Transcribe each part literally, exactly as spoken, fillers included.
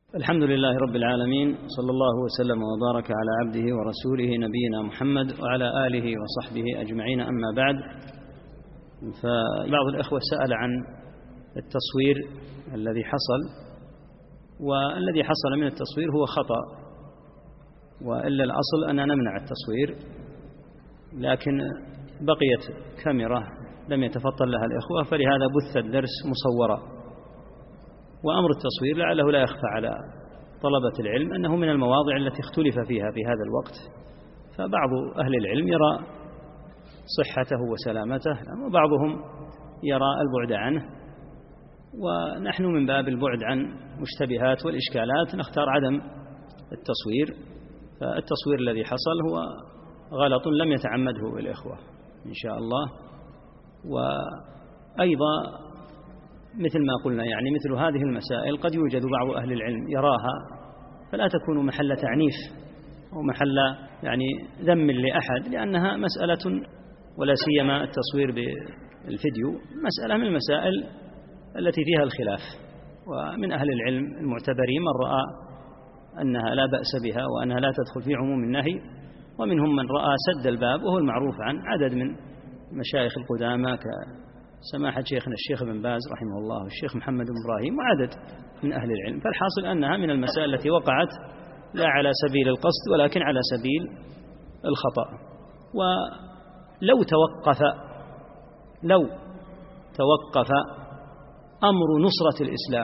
الحمد لله رب العالمين، صلى الله وسلم وبارك على عبده ورسوله نبينا محمد وعلى آله وصحبه أجمعين. أما بعد، فبعض الإخوة سأل عن التصوير الذي حصل، والذي حصل من التصوير هو خطأ، وإلا الأصل أن نمنع التصوير، لكن بقيت كاميرا لم يتفطن لها الإخوة، فلهذا بث الدرس مصورا. وأمر التصوير لعله لا يخفى على طلبة العلم أنه من المواضع التي اختلف فيها في هذا الوقت، فبعض أهل العلم يرى صحته وسلامته، وبعضهم يرى البعد عنه، ونحن من باب البعد عن مشتبهات والإشكالات نختار عدم التصوير. فالتصوير الذي حصل هو غلط لم يتعمده الإخوة إن شاء الله. وأيضا مثل ما قلنا، يعني مثل هذه المسائل قد يوجد بعض أهل العلم يراها، فلا تكون محل تعنيف أو محل يعني ذم لأحد، لأنها مسألة، ولا سيما التصوير بالفيديو، مسألة من المسائل التي فيها الخلاف. ومن أهل العلم المعتبرين من رأى أنها لا بأس بها وأنها لا تدخل في عموم النهي، ومنهم من رأى سد الباب، وهو المعروف عن عدد من مشايخ القدامى كسماحة شيخنا الشيخ بن باز رحمه الله والشيخ محمد بن إبراهيم وعدد من أهل العلم. فالحاصل أنها من المسائل التي وقعت لا على سبيل القصد ولكن على سبيل الخطأ. ولو توقف لو توقف أمر نصرة الإسلام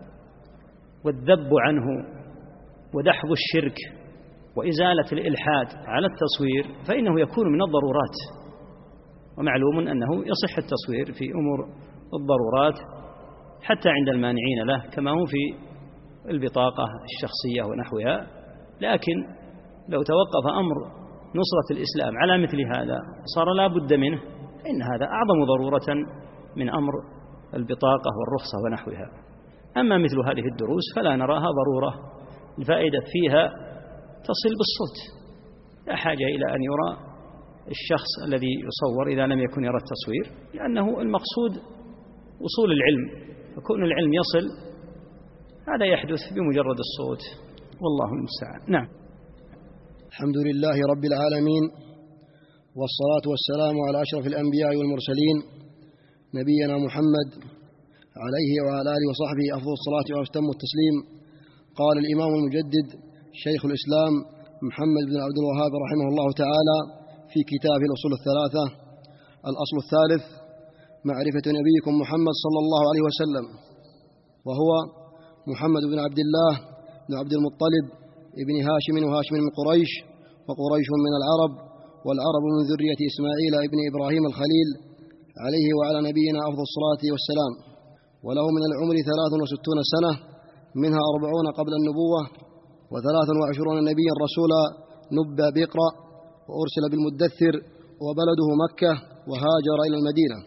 والذب عنه ودحض الشرك وإزالة الإلحاد على التصوير فإنه يكون من الضرورات، ومعلوم أنه يصح التصوير في أمور الضرورات حتى عند المانعين له، كما هو في البطاقة الشخصية ونحوها. لكن لو توقف أمر نصرة الإسلام على مثل هذا صار لا بد منه، فإن هذا أعظم ضرورة من أمر البطاقة والرخصة ونحوها. أما مثل هذه الدروس فلا نراها ضرورة، الفائدة فيها تصل بالصوت، لا حاجة إلى أن يرى الشخص الذي يصور إذا لم يكن يرى التصوير، لأنه المقصود وصول العلم، فكون العلم يصل هذا يحدث بمجرد الصوت، والله المستعان. نعم. الحمد لله رب العالمين، والصلاة والسلام على أشرف الأنبياء والمرسلين نبينا محمد عليه وعلى آله وصحبه أفضل الصلاة وأتم التسليم. قال الإمام المجدد شيخ الإسلام محمد بن عبد الوهاب رحمه الله تعالى في كتابه الأصول الثلاثة: الأصل الثالث معرفة نبيكم محمد صلى الله عليه وسلم، وهو محمد بن عبد الله بن عبد المطلب ابن هاشم وهاشم من قريش، وقريش من العرب، والعرب من ذرية إسماعيل ابن إبراهيم الخليل عليه وعلى نبينا أفضل الصلاة والسلام. وله من العمر ثلاث وستون سنة، منها أربعون قبل النبوة، وثلاث وعشرون نبيا رسولا نبى بقرأ، وأرسل بالمدثر، وبلده مكة، وهاجر إلى المدينة.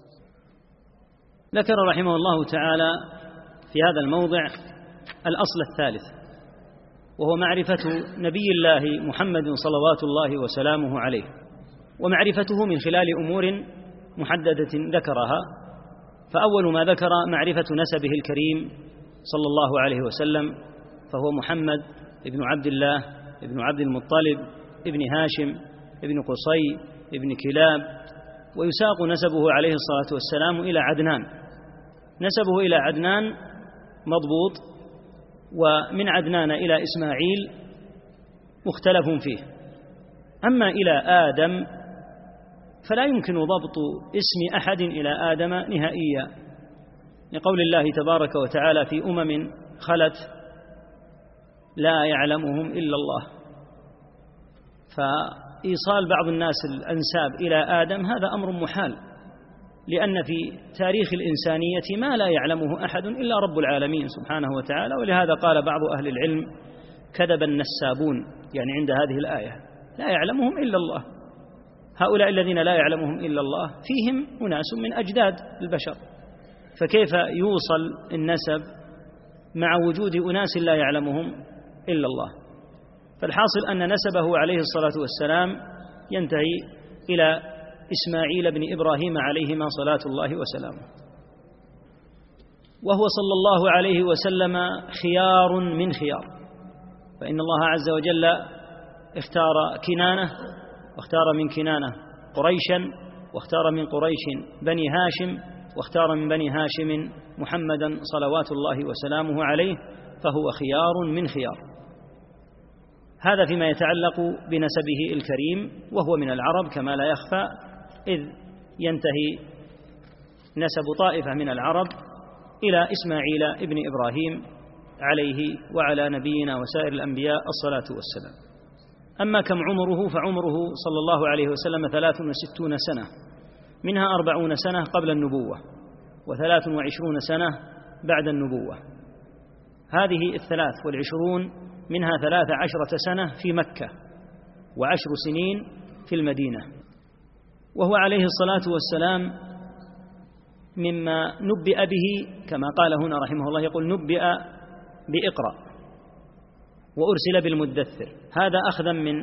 ذكر رحمه الله تعالى في هذا الموضع الأصل الثالث، وهو معرفة نبي الله محمد صلوات الله وسلامه عليه، ومعرفته من خلال أمور محددة ذكرها. فأول ما ذكر معرفة نسبه الكريم صلى الله عليه وسلم، فهو محمد ابن عبد الله ابن عبد المطلب ابن هاشم ابن قصي ابن كلاب، ويساق نسبه عليه الصلاة والسلام إلى عدنان. نسبه إلى عدنان مضبوط، ومن عدنان إلى إسماعيل مختلف فيه. أما إلى آدم فلا يمكن ضبط اسم أحد إلى آدم نهائيا، لقول الله تبارك وتعالى في أمم خلت لا يعلمهم إلا الله. فإيصال بعض الناس الأنساب إلى آدم هذا أمر محال، لأن في تاريخ الإنسانية ما لا يعلمه أحد إلا رب العالمين سبحانه وتعالى. ولهذا قال بعض أهل العلم كذب النسابون، يعني عند هذه الآية لا يعلمهم إلا الله. هؤلاء الذين لا يعلمهم إلا الله فيهم أناس من أجداد البشر، فكيف يوصل النسب مع وجود أناس لا يعلمهم إلا الله؟ فالحاصل أن نسبه عليه الصلاة والسلام ينتهي إلى إسماعيل بن إبراهيم عليهما صلاة الله وسلامه. وهو صلى الله عليه وسلم خيار من خيار، فإن الله عز وجل اختار كنانة، واختار من كنانة قريشا، واختار من قريش بني هاشم، واختار من بني هاشم محمدا صلوات الله وسلامه عليه، فهو خيار من خيار. هذا فيما يتعلق بنسبه الكريم، وهو من العرب كما لا يخفى، إذ ينتهي نسب طائفة من العرب إلى إسماعيل ابن إبراهيم عليه وعلى نبينا وسائر الأنبياء الصلاة والسلام. أما كم عمره، فعمره صلى الله عليه وسلم ثلاث وستون سنة، منها أربعون سنة قبل النبوة، وثلاث وعشرون سنة بعد النبوة. هذه الثلاث والعشرون منها ثلاث عشرة سنة في مكة، وعشر سنين في المدينة. وهو عليه الصلاة والسلام مما نبئ به، كما قال هنا رحمه الله، يقول نبئ بإقرأ وأرسل بالمدثر. هذا أخذا من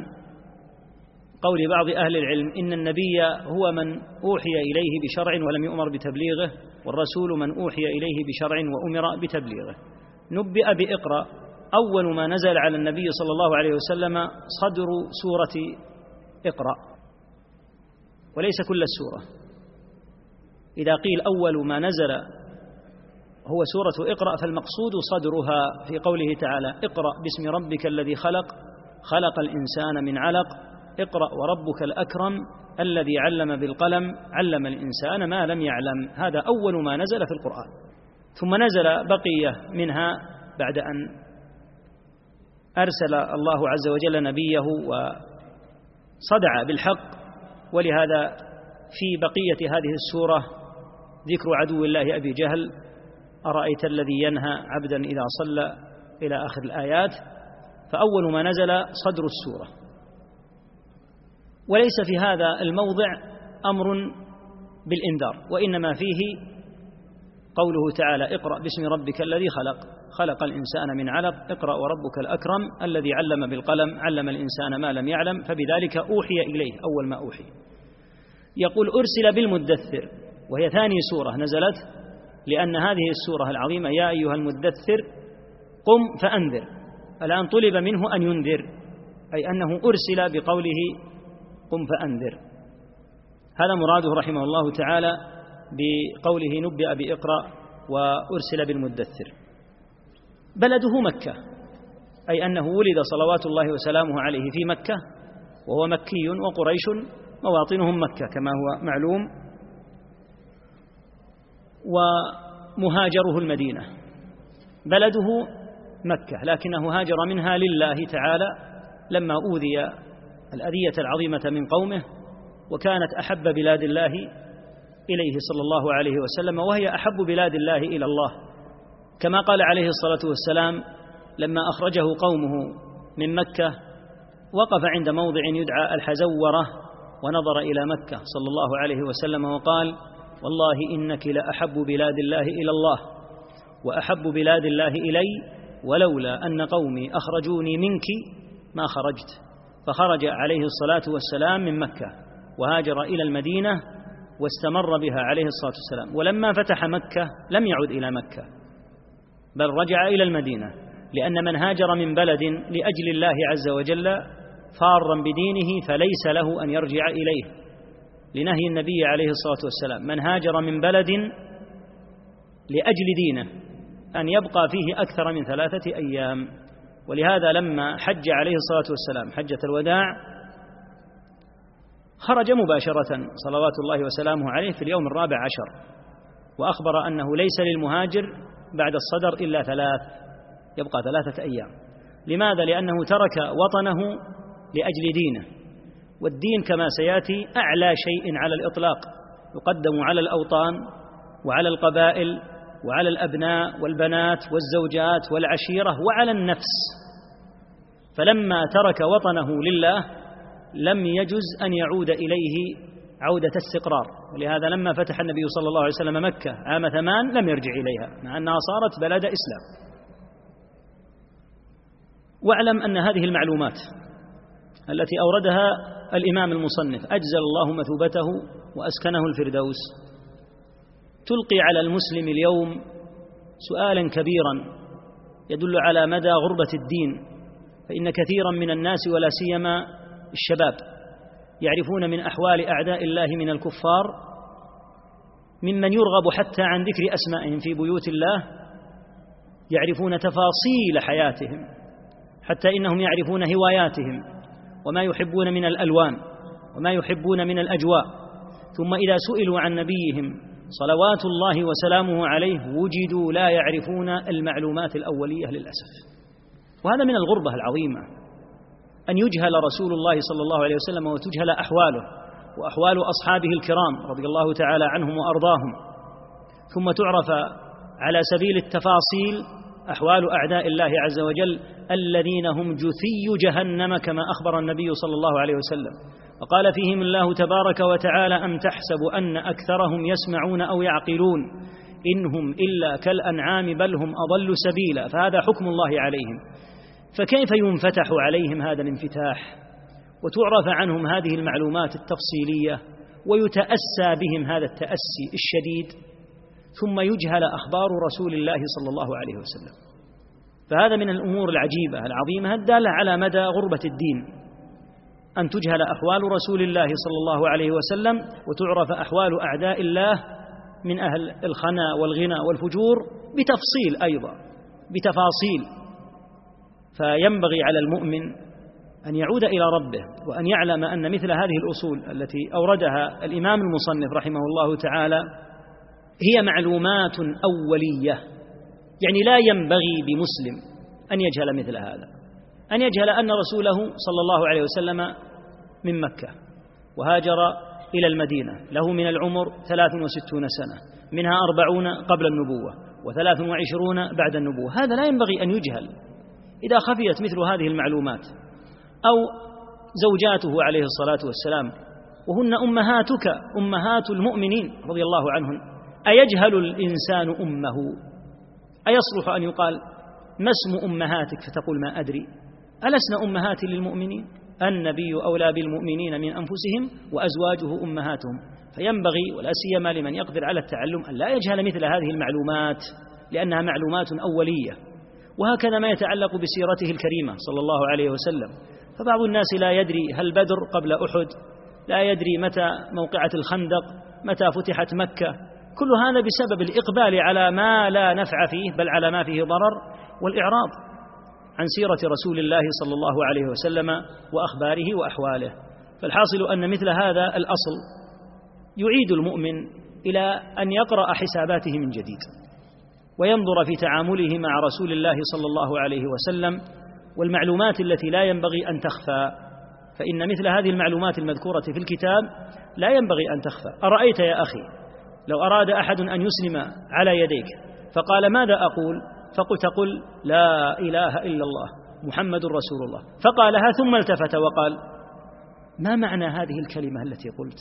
قول بعض أهل العلم إن النبي هو من أوحي إليه بشرع ولم يؤمر بتبليغه، والرسول من أوحي إليه بشرع وأمر بتبليغه. نبئ بإقرأ، أول ما نزل على النبي صلى الله عليه وسلم صدر سورة اقرأ، وليس كل السورة. إذا قيل أول ما نزل هو سورة اقرأ فالمقصود صدرها، في قوله تعالى اقرأ باسم ربك الذي خلق خلق الإنسان من علق اقرأ وربك الأكرم الذي علم بالقلم علم الإنسان ما لم يعلم. هذا أول ما نزل في القرآن، ثم نزل بقية منها بعد أن أرسل الله عز وجل نبيه وصدع بالحق. ولهذا في بقية هذه السورة ذكر عدو الله أبي جهل، أرأيت الذي ينهى عبدا إذا صلى إلى آخر الآيات. فأول ما نزل صدر السورة، وليس في هذا الموضع أمر بالإنذار، وإنما فيه قوله تعالى اقرأ باسم ربك الذي خلق خلق الإنسان من علق اقرأ وربك الأكرم الذي علم بالقلم علم الإنسان ما لم يعلم، فبذلك أوحي إليه أول ما أوحي. يقول أرسل بالمدثر، وهي ثاني سورة نزلت، لأن هذه السورة العظيمة يا أيها المدثر قم فأنذر، الآن طلب منه أن ينذر، أي أنه أرسل بقوله قم فأنذر. هذا مراده رحمه الله تعالى بقوله نبئ بإقرأ وأرسل بالمدثر. بلده مكة، أي أنه ولد صلوات الله وسلامه عليه في مكة، وهو مكي، وقريش مواطنهم مكة كما هو معلوم، ومهاجره المدينة. بلده مكة، لكنه هاجر منها لله تعالى لما أوذي الأذية العظيمة من قومه، وكانت أحب بلاد الله إليه صلى الله عليه وسلم، وهي أحب بلاد الله إلى الله، كما قال عليه الصلاة والسلام لما أخرجه قومه من مكة وقف عند موضع يدعى الحزورة ونظر إلى مكة صلى الله عليه وسلم وقال والله إنك لأحب بلاد الله إلى الله وأحب بلاد الله إلي، ولولا أن قومي أخرجوني منك ما خرجت. فخرج عليه الصلاة والسلام من مكة وهاجر إلى المدينة واستمر بها عليه الصلاة والسلام. ولما فتح مكة لم يعد إلى مكة، بل رجع إلى المدينة، لأن من هاجر من بلد لأجل الله عز وجل فارا بدينه فليس له أن يرجع إليه، لنهي النبي عليه الصلاة والسلام من هاجر من بلد لأجل دينه أن يبقى فيه أكثر من ثلاثة أيام. ولهذا لما حج عليه الصلاة والسلام حجة الوداع خرج مباشرة صلوات الله وسلامه عليه في اليوم الرابع عشر، وأخبر أنه ليس للمهاجر بعد الصدر إلا ثلاث، يبقى ثلاثة أيام. لماذا؟ لأنه ترك وطنه لأجل دينه، والدين كما سيأتي أعلى شيء على الإطلاق، يقدم على الأوطان وعلى القبائل وعلى الأبناء والبنات والزوجات والعشيرة وعلى النفس. فلما ترك وطنه لله لم يجز أن يعود إليه عودة استقرار، ولهذا لما فتح النبي صلى الله عليه وسلم مكة عام ثمان لم يرجع إليها مع أنها صارت بلد إسلام. واعلم أن هذه المعلومات التي أوردها الإمام المصنف أجزل الله مثوبته وأسكنه الفردوس تلقي على المسلم اليوم سؤالا كبيرا يدل على مدى غربة الدين، فإن كثيرا من الناس ولا سيما الشباب يعرفون من أحوال أعداء الله من الكفار ممن يرغب حتى عن ذكر أسمائهم في بيوت الله، يعرفون تفاصيل حياتهم، حتى إنهم يعرفون هواياتهم وما يحبون من الألوان وما يحبون من الأجواء، ثم إذا سئلوا عن نبيهم صلوات الله وسلامه عليه وجدوا لا يعرفون المعلومات الأولية للأسف. وهذا من الغربة العظيمة، أن يجهل رسول الله صلى الله عليه وسلم وتجهل أحواله وأحوال أصحابه الكرام رضي الله تعالى عنهم وأرضاهم، ثم تعرف على سبيل التفاصيل أحوال أعداء الله عز وجل الذين هم جثي جهنم كما أخبر النبي صلى الله عليه وسلم، وقال فيهم الله تبارك وتعالى: أم تحسب أن أكثرهم يسمعون أو يعقلون إنهم إلا كالأنعام بل هم أضل سبيلا. فهذا حكم الله عليهم، فكيف ينفتح عليهم هذا الانفتاح وتعرف عنهم هذه المعلومات التفصيلية ويتأسى بهم هذا التأسي الشديد، ثم يجهل أخبار رسول الله صلى الله عليه وسلم؟ فهذا من الأمور العجيبة العظيمة الدالة على مدى غربة الدين، أن تجهل أحوال رسول الله صلى الله عليه وسلم وتعرف أحوال أعداء الله من أهل الخنا والغنى والفجور بتفصيل أيضا بتفاصيل. فينبغي على المؤمن أن يعود إلى ربه وأن يعلم أن مثل هذه الأصول التي أوردها الإمام المصنف رحمه الله تعالى هي معلومات أولية، يعني لا ينبغي بمسلم أن يجهل مثل هذا، أن يجهل أن رسوله صلى الله عليه وسلم من مكة وهاجر إلى المدينة، له من العمر ثلاث وستون سنة، منها أربعون قبل النبوة وثلاث وعشرون بعد النبوة. هذا لا ينبغي أن يجهل. إذا خفيت مثل هذه المعلومات، أو زوجاته عليه الصلاة والسلام وهن أمهاتك أمهات المؤمنين رضي الله عنهن، أيجهل الإنسان أمه؟ أيصلح أن يقال ما اسم أمهاتك فتقول ما أدري؟ ألسنا أمهات للمؤمنين؟ النبي أولى بالمؤمنين من أنفسهم وأزواجه أمهاتهم. فينبغي ولا سيما لمن يقدر على التعلم أن لا يجهل مثل هذه المعلومات، لأنها معلومات أولية. وهكذا ما يتعلق بسيرته الكريمة صلى الله عليه وسلم، فبعض الناس لا يدري هل بدر قبل أحد، لا يدري متى موقعة الخندق، متى فتحت مكة. كل هذا بسبب الإقبال على ما لا نفع فيه بل على ما فيه ضرر، والإعراض عن سيرة رسول الله صلى الله عليه وسلم وأخباره وأحواله. فالحاصل أن مثل هذا الأصل يعيد المؤمن إلى أن يقرأ حساباته من جديد وينظر في تعامله مع رسول الله صلى الله عليه وسلم، والمعلومات التي لا ينبغي أن تخفى، فإن مثل هذه المعلومات المذكورة في الكتاب لا ينبغي أن تخفى. أرأيت يا أخي لو أراد أحد أن يسلم على يديك فقال ماذا أقول؟ فقلت قل لا إله إلا الله محمد رسول الله، فقالها ثم التفت وقال ما معنى هذه الكلمة التي قلت؟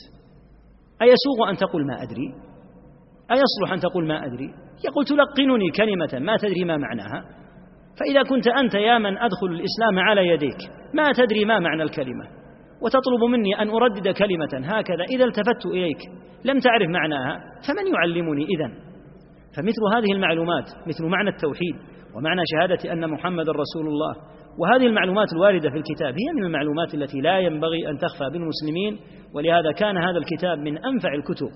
أيسوغ أن تقول ما أدري؟ أيصلح أن تقول ما أدري؟ يقول تلقنني كلمة ما تدري ما معناها. فإذا كنت أنت يا من أدخل الإسلام على يديك ما تدري ما معنى الكلمة وتطلب مني أن أردد كلمة هكذا إذا التفت إليك لم تعرف معناها، فمن يعلمني إذن؟ فمثل هذه المعلومات مثل معنى التوحيد ومعنى شهادة أن محمد رسول الله وهذه المعلومات الواردة في الكتاب هي من المعلومات التي لا ينبغي أن تخفى بالمسلمين. ولهذا كان هذا الكتاب من أنفع الكتب،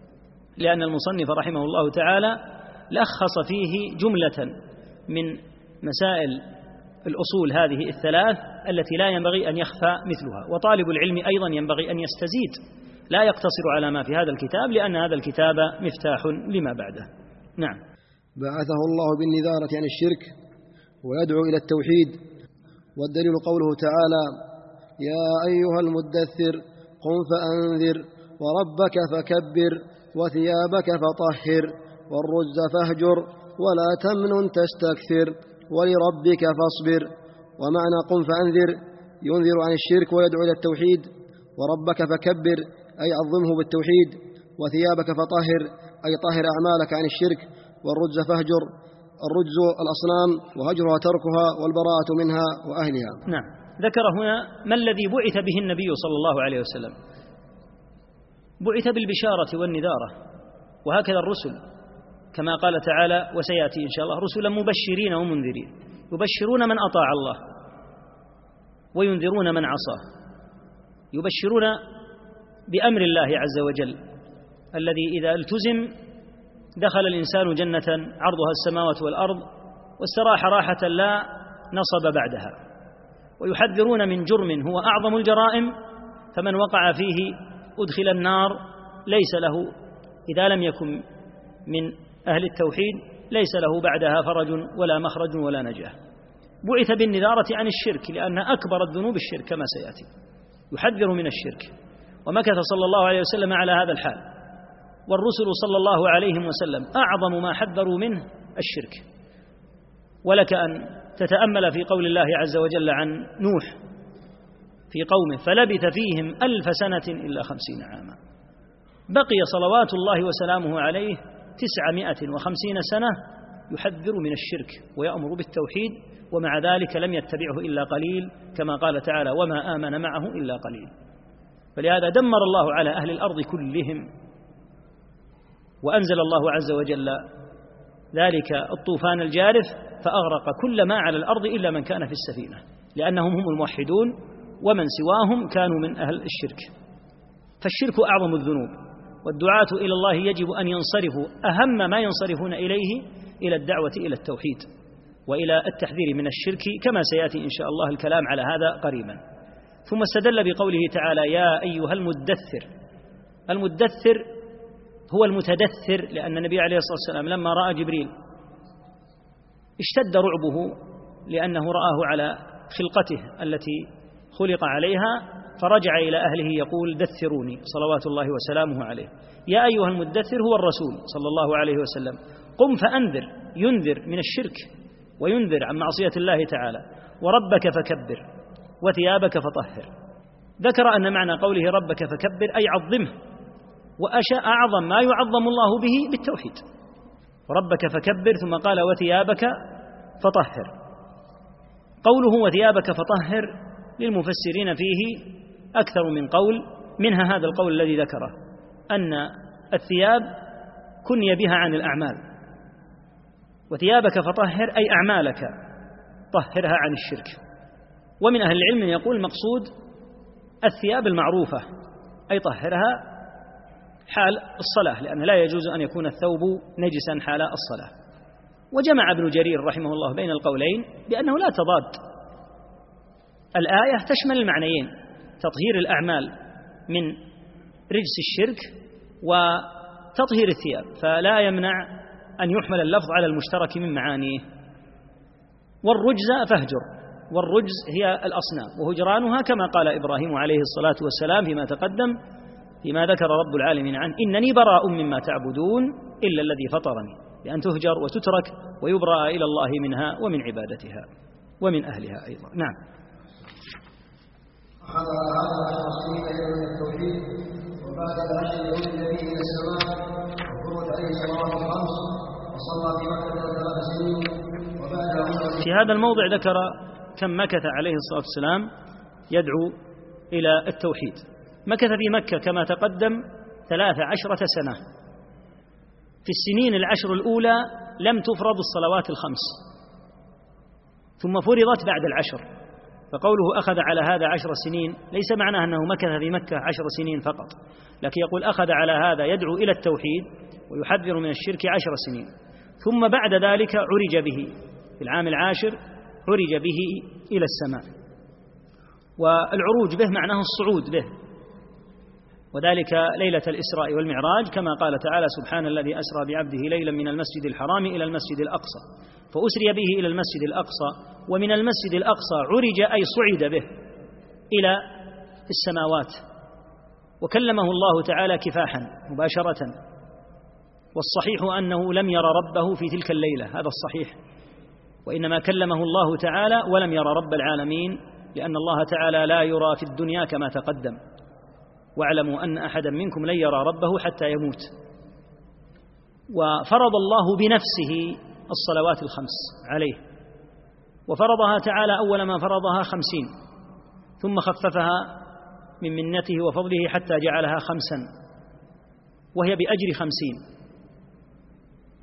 لأن المصنف رحمه الله تعالى لخص فيه جملة من مسائل الأصول هذه الثلاث التي لا ينبغي أن يخفى مثلها. وطالب العلم أيضا ينبغي أن يستزيد، لا يقتصر على ما في هذا الكتاب، لأن هذا الكتاب مفتاح لما بعده. نعم. بعثه الله بالنذارة عن الشرك ويدعو إلى التوحيد، والدليل قوله تعالى يا أيها المدثر قم فأنذر وربك فكبر وثيابك فطهر والرجز فاهجر ولا تمنن تستكثر ولربك فاصبر. ومعنى قم فأنذر ينذر عن الشرك ويدعو إلى التوحيد، وربك فكبر أي عظمه بالتوحيد، وثيابك فطهر أي طهر أعمالك عن الشرك، والرجز فاهجر الرجز الأصنام وهجرها تركها والبراءة منها وأهلها. نعم. ذكر هنا ما الذي بعث به النبي صلى الله عليه وسلم، بعث بالبشارة والنذارة، وهكذا الرسل كما قال تعالى وسيأتي إن شاء الله رسلا مبشرين ومنذرين، يبشرون من أطاع الله وينذرون من عصاه، يبشرون بأمر الله عز وجل الذي إذا التزم دخل الإنسان جنة عرضها السماوات والأرض واستراح راحة لا نصب بعدها، ويحذرون من جرم هو أعظم الجرائم فمن وقع فيه أدخل النار ليس له إذا لم يكن من أهل التوحيد ليس له بعدها فرج ولا مخرج ولا نجاة. بعث بالنذارة عن الشرك لأن أكبر الذنوب الشرك كما سيأتي، يحذر من الشرك، ومكث صلى الله عليه وسلم على هذا الحال، والرسل صلى الله عليه وسلم أعظم ما حذروا منه الشرك. ولك أن تتأمل في قول الله عز وجل عن نوح في قومه فلبث فيهم ألف سنة إلا خمسين عاما، بقي صلوات الله وسلامه عليه تسعمائة وخمسين سنة يحذر من الشرك ويأمر بالتوحيد، ومع ذلك لم يتبعه إلا قليل كما قال تعالى وما آمن معه إلا قليل. فلهذا دمر الله على أهل الأرض كلهم، وأنزل الله عز وجل ذلك الطوفان الجارف فأغرق كل ما على الأرض إلا من كان في السفينة، لأنهم هم الموحدون ومن سواهم كانوا من أهل الشرك. فالشرك أعظم الذنوب، والدعاة إلى الله يجب أن ينصرفوا أهم ما ينصرفون إليه إلى الدعوة إلى التوحيد وإلى التحذير من الشرك، كما سيأتي إن شاء الله الكلام على هذا قريبا. ثم استدل بقوله تعالى يا أيها المدثر. المدثر هو المتدثر، لأن النبي عليه الصلاة والسلام لما رأى جبريل اشتد رعبه لأنه رآه على خلقته التي خلق عليها، فرجع إلى أهله يقول دثروني صلوات الله وسلامه عليه. يا أيها المدثر هو الرسول صلى الله عليه وسلم، قم فأنذر، ينذر من الشرك وينذر عن معصية الله تعالى، وربك فكبر وثيابك فطهر. ذكر أن معنى قوله ربك فكبر أي عظمه، وأشاء أعظم ما يعظم الله به بالتوحيد، ربك فكبر، ثم قال وثيابك فطهر. قوله وثيابك فطهر للمفسرين فيه أكثر من قول، منها هذا القول الذي ذكره أن الثياب كني بها عن الأعمال، وثيابك فطهر أي أعمالك طهرها عن الشرك. ومن أهل العلم يقول المقصود الثياب المعروفة أي طهرها حال الصلاة، لأن لا يجوز أن يكون الثوب نجسا حال الصلاة. وجمع ابن جرير رحمه الله بين القولين بأنه لا تضاد، الآية تشمل المعنيين، تطهير الأعمال من رجس الشرك وتطهير الثياب، فلا يمنع أن يحمل اللفظ على المشترك من معانيه. والرجز فاهجر، والرجز هي الأصنام وهجرانها كما قال إبراهيم عليه الصلاة والسلام فيما تقدم فيما ذكر رب العالمين عنه إنني براء مما تعبدون إلا الذي فطرني، لأن تهجر وتترك ويبرأ إلى الله منها ومن عبادتها ومن أهلها أيضا. نعم. أخذ هذا الرسول من التوحيد، وبعد العشر يولد به إلى السماء وفرض عليه الصلوات الخمس، وصلى في مكة ثلاث سنين. وبعد في هذا الموضع ذكر كم مكث عليه الصلاة والسلام يدعو إلى التوحيد. مكث في مكة كما تقدم ثلاث عشرة سنة. في السنين العشر الأولى لم تفرض الصلوات الخمس، ثم فرضت بعد العشر. فقوله أخذ على هذا عشر سنين ليس معناه أنه مكث في مكة عشر سنين فقط، لكن يقول أخذ على هذا يدعو إلى التوحيد ويحذر من الشرك عشر سنين. ثم بعد ذلك عرج به في العام العاشر، عرج به إلى السماء. والعروج به معناه الصعود به، وذلك ليلة الإسراء والمعراج كما قال تعالى سبحان الذي أسرى بعبده ليلا من المسجد الحرام إلى المسجد الأقصى. فأسري به إلى المسجد الأقصى، ومن المسجد الأقصى عرج أي صعد به إلى السماوات، وكلمه الله تعالى كفاحا مباشرة. والصحيح أنه لم يرى ربه في تلك الليلة، هذا الصحيح، وإنما كلمه الله تعالى ولم يرى رب العالمين، لأن الله تعالى لا يرى في الدنيا كما تقدم. واعلموا أن أحدا منكم لن يرى ربه حتى يموت. وفرض الله بنفسه الصلوات الخمس عليه، وفرضها تعالى أول ما فرضها خمسين، ثم خففها من منته وفضله حتى جعلها خمسا، وهي بأجر خمسين.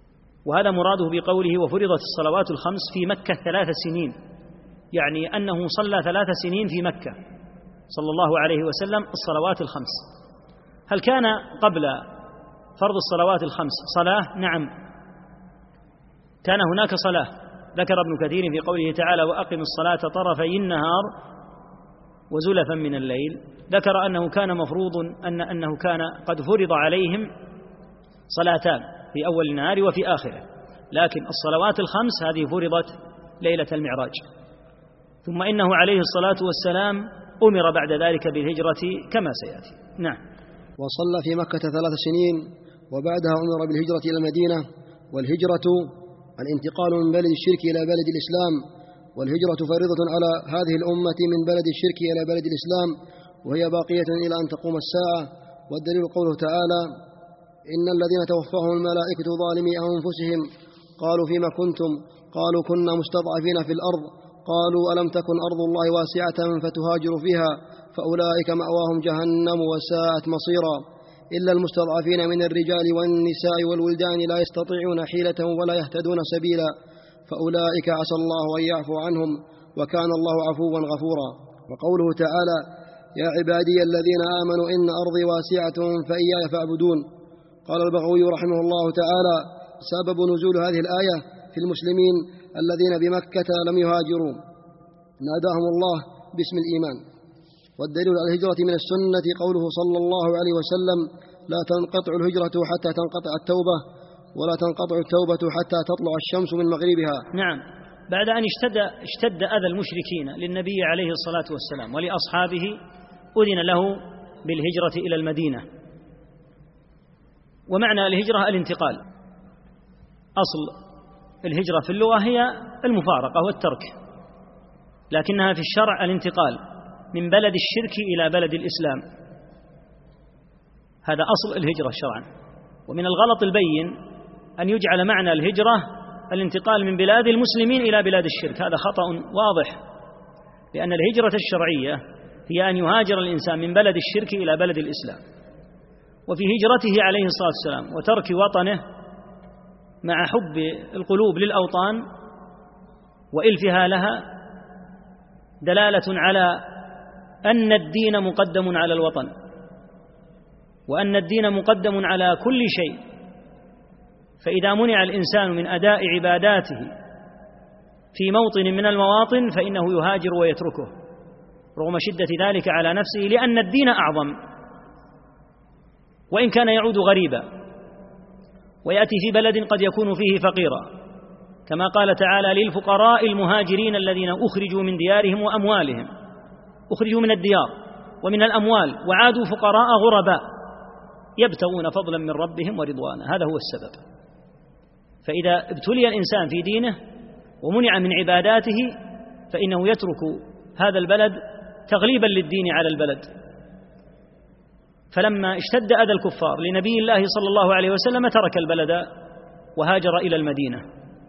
وهذا مراده بقوله وفرضت الصلوات الخمس في مكة ثلاث سنين، يعني أنه صلى ثلاث سنين في مكة صلى الله عليه وسلم الصلوات الخمس. هل كان قبل فرض الصلوات الخمس صلاة؟ نعم، كان هناك صلاة. ذكر ابن كثير في قوله تعالى وأقم الصلاة طرفي النهار وزلفا من الليل، ذكر أنه كان مفروض أن أنه كان قد فرض عليهم صلاتان في أول النهار وفي آخره، لكن الصلوات الخمس هذه فرضت ليلة المعراج. ثم إنه عليه الصلاة والسلام أمر بعد ذلك بالهجرة كما سيأتي. نعم. وصلى في مكة ثلاث سنين وبعدها أمر بالهجرة إلى المدينة. والهجرة الانتقال من بلد الشرك إلى بلد الإسلام، والهجرة فريضة على هذه الأمة من بلد الشرك إلى بلد الإسلام، وهي باقية إلى أن تقوم الساعة. والدليل قوله تعالى إن الذين توفاهم الملائكة ظالمي أنفسهم قالوا فيما كنتم قالوا كنا مستضعفين في الأرض قالوا ألم تكن أرض الله واسعة فتهاجروا فيها فأولئك مأواهم جهنم وساءت مصيرا إلا المستضعفين من الرجال والنساء والولدان لا يستطيعون حيلة ولا يهتدون سبيلا فأولئك عسى الله أن يعفو عنهم وكان الله عفوا غفورا. وقوله تعالى يا عبادي الذين آمنوا إن أرضي واسعة فإياي فاعبدون. قال البغوي رحمه الله تعالى سبب نزول هذه الآية في المسلمين الذين بمكة لم يهاجروا ناداهم الله باسم الإيمان. والدليل على الهجرة من السنة قوله صلى الله عليه وسلم لا تنقطع الهجرة حتى تنقطع التوبة ولا تنقطع التوبة حتى تطلع الشمس من مغربها. نعم، بعد أن اشتد, اشتد أذى المشركين للنبي عليه الصلاة والسلام ولأصحابه أذن له بالهجرة إلى المدينة. ومعنى الهجرة الانتقال. أصل الهجرة في اللغة هي المفارقة والترك، لكنها في الشرع الانتقال من بلد الشرك إلى بلد الإسلام، هذا أصل الهجرة شرعا. ومن الغلط البين أن يجعل معنى الهجرة الانتقال من بلاد المسلمين إلى بلاد الشرك، هذا خطأ واضح، لأن الهجرة الشرعية هي أن يهاجر الإنسان من بلد الشرك إلى بلد الإسلام. وفي هجرته عليه الصلاة والسلام وترك وطنه مع حب القلوب للأوطان وإلفها لها دلالة على أن الدين مقدم على الوطن، وأن الدين مقدم على كل شيء. فإذا منع الإنسان من أداء عباداته في موطن من المواطن فإنه يهاجر ويتركه رغم شدة ذلك على نفسه، لأن الدين أعظم وإن كان يعود غريبا ويأتي في بلد قد يكون فيه فقيرا، كما قال تعالى للفقراء المهاجرين الذين أخرجوا من ديارهم وأموالهم، أخرجوا من الديار ومن الأموال وعادوا فقراء غرباء يبتغون فضلا من ربهم ورضوانا، هذا هو السبب. فإذا ابتلي الإنسان في دينه ومنع من عباداته فإنه يترك هذا البلد تغليبا للدين على البلد. فلما اشتد أذى الكفار لنبي الله صلى الله عليه وسلم ترك البلد وهاجر إلى المدينة.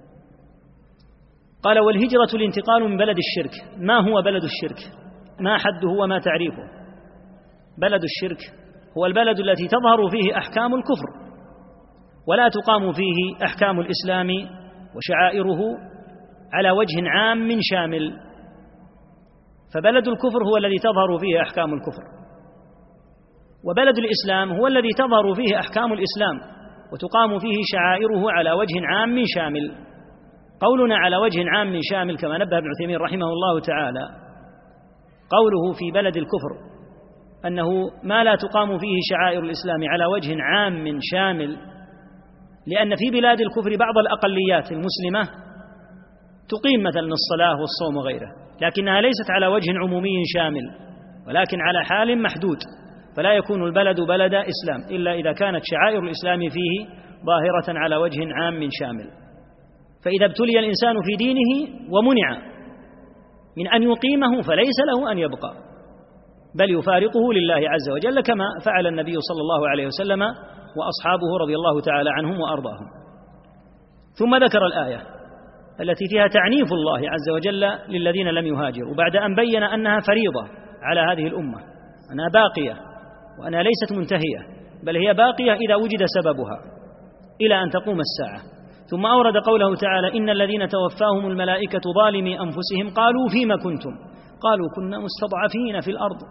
قال والهجرة الانتقال من بلد الشرك. ما هو بلد الشرك؟ ما حده وما تعريفه؟ بلد الشرك هو البلد التي تظهر فيه أحكام الكفر ولا تقام فيه أحكام الإسلام وشعائره على وجه عام شامل. فبلد الكفر هو الذي تظهر فيه أحكام الكفر، وبلد الإسلام هو الذي تظهر فيه أحكام الإسلام وتقام فيه شعائره على وجه عام شامل. قولنا على وجه عام شامل كما نبه ابن عثيمين رحمه الله تعالى، قوله في بلد الكفر أنه ما لا تقام فيه شعائر الإسلام على وجه عام شامل، لأن في بلاد الكفر بعض الأقليات المسلمة تقيم مثلا الصلاة والصوم وغيره، لكنها ليست على وجه عمومي شامل ولكن على حال محدود، فلا يكون البلد بلد إسلام إلا إذا كانت شعائر الإسلام فيه ظاهرة على وجه عام شامل. فإذا ابتلي الإنسان في دينه ومنع من أن يقيمه فليس له أن يبقى، بل يفارقه لله عز وجل كما فعل النبي صلى الله عليه وسلم وأصحابه رضي الله تعالى عنهم وأرضاهم. ثم ذكر الآية التي فيها تعنيف الله عز وجل للذين لم يهاجروا بعد أن بين أنها فريضة على هذه الأمة، أنها باقية وأنها ليست منتهية، بل هي باقية إذا وجد سببها إلى أن تقوم الساعة. ثم أورد قوله تعالى: إن الذين توفاهم الملائكة ظالمي أنفسهم قالوا فيما كنتم؟ قالوا كنا مستضعفين في الأرض،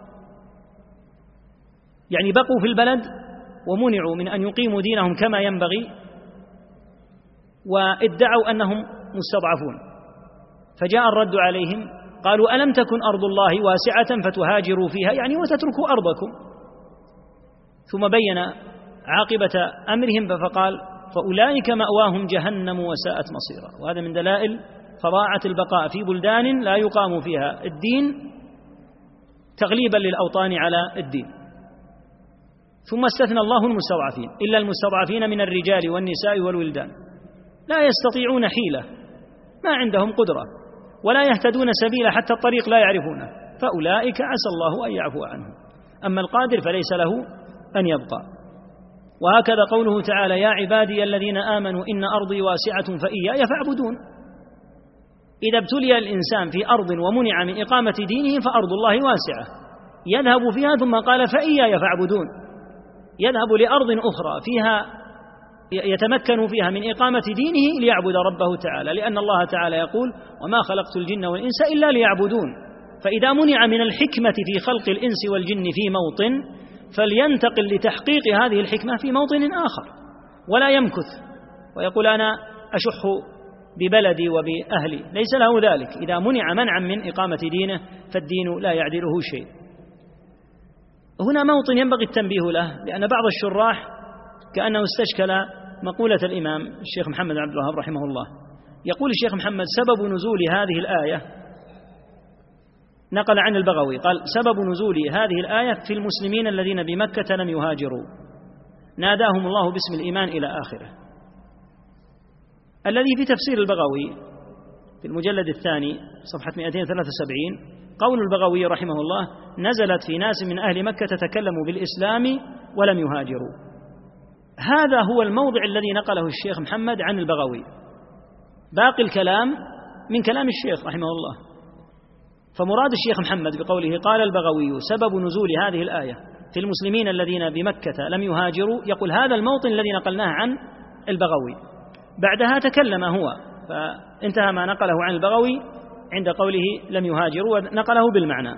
يعني بقوا في البلد ومنعوا من أن يقيموا دينهم كما ينبغي، وادعوا أنهم مستضعفون، فجاء الرد عليهم قالوا: ألم تكن أرض الله واسعة فتهاجروا فيها، يعني وتتركوا أرضكم. ثم بين عاقبة أمرهم فقال: فأولئك مأواهم جهنم وساءت مصيرا. وهذا من دلائل فظاعة البقاء في بلدان لا يقام فيها الدين تغليبا للأوطان على الدين. ثم استثنى الله المستضعفين: إلا المستضعفين من الرجال والنساء والولدان، لا يستطيعون حيلة، ما عندهم قدرة، ولا يهتدون سبيلا، حتى الطريق لا يعرفونه، فأولئك عسى الله أن يعفو عنهم. أما القادر فليس له أن يبقى. وهكذا قوله تعالى: يا عبادي الذين آمنوا إن أرضي واسعة فإياي فاعبدون. إذا ابتلي الإنسان في أرض ومنع من إقامة دينه فأرض الله واسعة، يذهب فيها ثم قال: فإياي فاعبدون، يذهب لأرض أخرى فيها يتمكن فيها من إقامة دينه ليعبد ربه تعالى، لأن الله تعالى يقول: وما خلقت الجن والإنس إلا ليعبدون. فإذا منع من الحكمة في خلق الإنس والجن في موطن فلينتقل لتحقيق هذه الحكمة في موطن آخر، ولا يمكث ويقول: أنا أشح ببلدي وبأهلي، ليس له ذلك. إذا منع منعا من إقامة دينه فالدين لا يعدله شيء. هنا موطن ينبغي التنبيه له، لأن بعض الشراح كأنه استشكل مقولة الإمام الشيخ محمد عبد الوهاب رحمه الله. يقول الشيخ محمد: سبب نزول هذه الآية، نقل عن البغوي قال: سبب نزول هذه الآية في المسلمين الذين بمكة لم يهاجروا، ناداهم الله باسم الإيمان إلى آخره. الذي في تفسير البغوي في المجلد الثاني صفحة مئتين وثلاثة وسبعين قول البغوي رحمه الله: نزلت في ناس من أهل مكة تكلموا بالإسلام ولم يهاجروا. هذا هو الموضع الذي نقله الشيخ محمد عن البغوي، باقي الكلام من كلام الشيخ رحمه الله. فمراد الشيخ محمد بقوله قال البغوي سبب نزول هذه الآية في المسلمين الذين بمكة لم يهاجروا، يقول هذا الموطن الذي نقلناه عن البغوي. بعدها تكلم هو فانتهى ما نقله عن البغوي عند قوله لم يهاجروا، ونقله بالمعنى.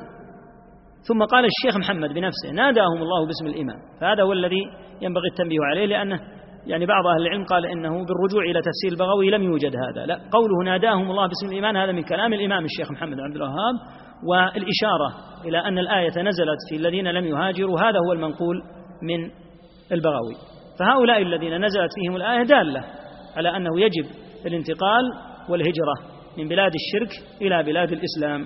ثم قال الشيخ محمد بنفسه: ناداهم الله باسم الإيمان. فهذا هو الذي ينبغي التنبيه عليه، لأنه يعني بعض أهل العلم قال إنه بالرجوع إلى تفسير البغوي لم يوجد هذا، لا، قوله ناداهم الله باسم الإيمان هذا من كلام الإمام الشيخ محمد عبد الوهاب، والإشارة إلى أن الآية نزلت في الذين لم يهاجروا هذا هو المنقول من البغوي. فهؤلاء الذين نزلت فيهم الآية دالة على أنه يجب الانتقال والهجرة من بلاد الشرك إلى بلاد الإسلام.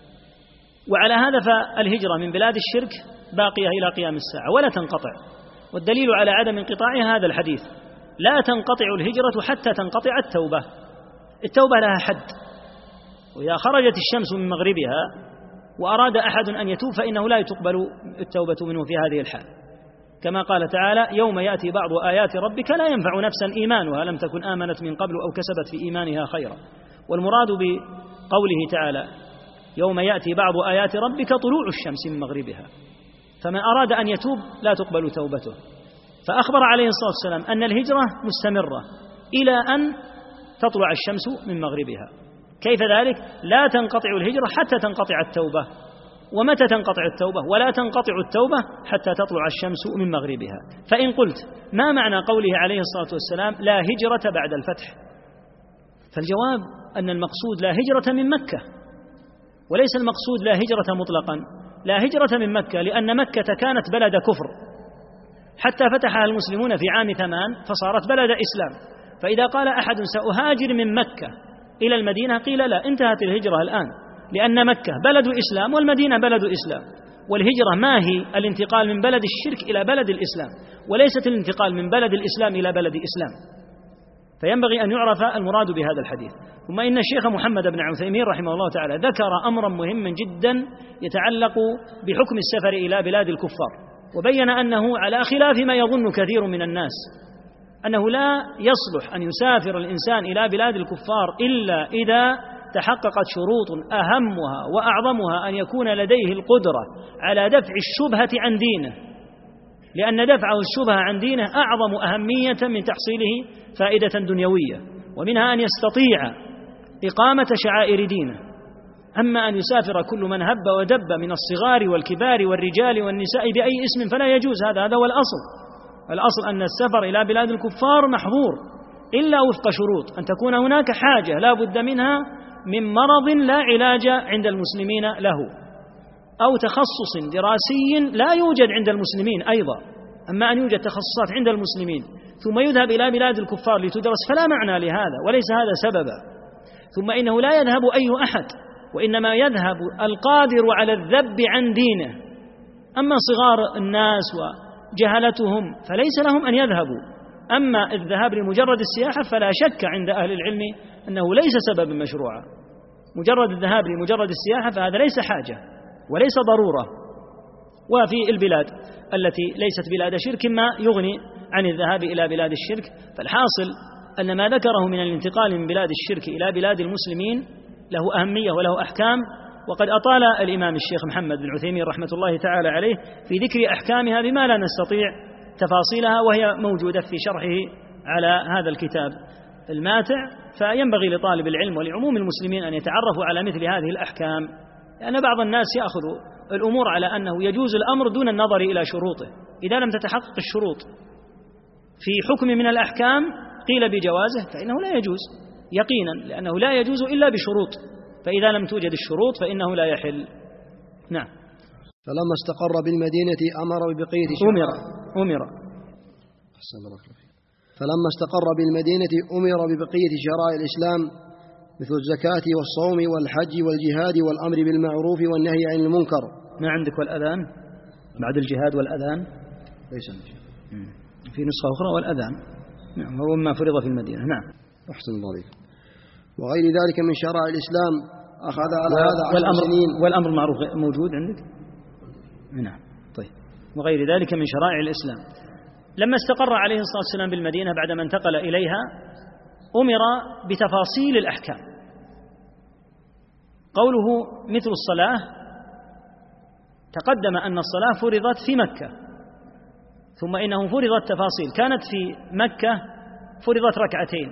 وعلى هذا فالهجرة من بلاد الشرك باقية إلى قيام الساعة ولا تنقطع، والدليل على عدم انقطاعها هذا الحديث: لا تنقطع الهجرة حتى تنقطع التوبة. التوبة لها حد، وإذا خرجت الشمس من مغربها وأراد أحد أن يتوب فإنه لا تقبل التوبة منه في هذه الحال، كما قال تعالى: يوم يأتي بعض آيات ربك لا ينفع نفسا إيمانها لم تكن آمنت من قبل أو كسبت في إيمانها خيرا. والمراد بقوله تعالى يوم يأتي بعض آيات ربك طلوع الشمس من مغربها، فمن أراد أن يتوب لا تقبل توبته. فأخبر عليه الصلاة والسلام أن الهجرة مستمرة إلى أن تطلع الشمس من مغربها. كيف ذلك؟ لا تنقطع الهجرة حتى تنقطع التوبة. ومتى تنقطع التوبة؟ ولا تنقطع التوبة حتى تطلع الشمس من مغربها. فإن قلت ما معنى قوله عليه الصلاة والسلام لا هجرة بعد الفتح؟ فالجواب أن المقصود لا هجرة من مكة، وليس المقصود لا هجرة مطلقا. لا هجرة من مكة لأن مكة كانت بلد كفر حتى فتحها المسلمون في عام ثمان فصارت بلد إسلام. فإذا قال أحد سأهاجر من مكة إلى المدينة قيل لا، انتهت الهجرة الآن، لأن مكة بلد إسلام والمدينة بلد إسلام. والهجرة ما هي الانتقال من بلد الشرك إلى بلد الإسلام، وليست الانتقال من بلد الإسلام إلى بلد إسلام. فينبغي أن يعرف المراد بهذا الحديث. ثم إن الشيخ محمد بن عثيمين رحمه الله تعالى ذكر أمرا مهما جدا يتعلق بحكم السفر إلى بلاد الكفار، وبين أنه على خلاف ما يظن كثير من الناس، أنه لا يصلح أن يسافر الإنسان إلى بلاد الكفار إلا إذا تحققت شروط أهمها وأعظمها أن يكون لديه القدرة على دفع الشبهة عن دينه، لأن دفعه الشبهة عن دينه أعظم أهمية من تحصيله فائدة دنيوية. ومنها أن يستطيع إقامة شعائر دينه. أما أن يسافر كل من هب ودب من الصغار والكبار والرجال والنساء بأي اسم فلا يجوز. هذا هذا هو الأصل. الأصل أن السفر إلى بلاد الكفار محظور إلا وفق شروط، أن تكون هناك حاجة لا بد منها من مرض لا علاج عند المسلمين له، أو تخصص دراسي لا يوجد عند المسلمين أيضا. أما أن يوجد تخصصات عند المسلمين ثم يذهب إلى بلاد الكفار لتدرس فلا معنى لهذا وليس هذا سببا. ثم إنه لا يذهب أي أحد، وإنما يذهب القادر على الذب عن دينه. أما صغار الناس وجهلتهم فليس لهم أن يذهبوا. أما الذهاب لمجرد السياحة فلا شك عند أهل العلم أنه ليس سببا مشروعا. مجرد الذهاب لمجرد السياحة فهذا ليس حاجة وليس ضرورة. وفي البلاد التي ليست بلاد شرك ما يغني عن الذهاب إلى بلاد الشرك. فالحاصل أن ما ذكره من الانتقال من بلاد الشرك إلى بلاد المسلمين له أهمية وله أحكام. وقد أطال الإمام الشيخ محمد بن عثيمين رحمة الله تعالى عليه في ذكر أحكامها بما لا نستطيع تفاصيلها، وهي موجودة في شرحه على هذا الكتاب الماتع. فينبغي لطالب العلم ولعموم المسلمين أن يتعرفوا على مثل هذه الأحكام، لأن بعض الناس يأخذ الأمور على أنه يجوز الأمر دون النظر إلى شروطه. إذا لم تتحقق الشروط في حكم من الأحكام قيل بجوازه فإنه لا يجوز يقينا، لأنه لا يجوز إلا بشروط، فإذا لم توجد الشروط فإنه لا يحل. نعم. فلما استقر بالمدينة أمر ببقية أمر أمر فلما استقر بالمدينة أمر ببقية شرائع الإسلام مثل الزكاة والصوم والحج والجهاد والأمر بالمعروف والنهي عن المنكر. ما عندك والأذان بعد الجهاد والأذان؟ ليس في نسخة أخرى والأذان. نعم، هو ما فرض في المدينة. نعم. أحسن الله عليك. وغير ذلك من شرائع الإسلام أخذ على هذا والأمر, سنين. والأمر معروف موجود عندك؟ نعم. طيب. وغير ذلك من شرائع الإسلام. لما استقر عليه الصلاة والسلام بالمدينة بعدما انتقل إليها أمر بتفاصيل الأحكام. قوله مثل الصلاة، تقدم أن الصلاة فرضت في مكة، ثم إنه فرضت تفاصيل. كانت في مكة فرضت ركعتين،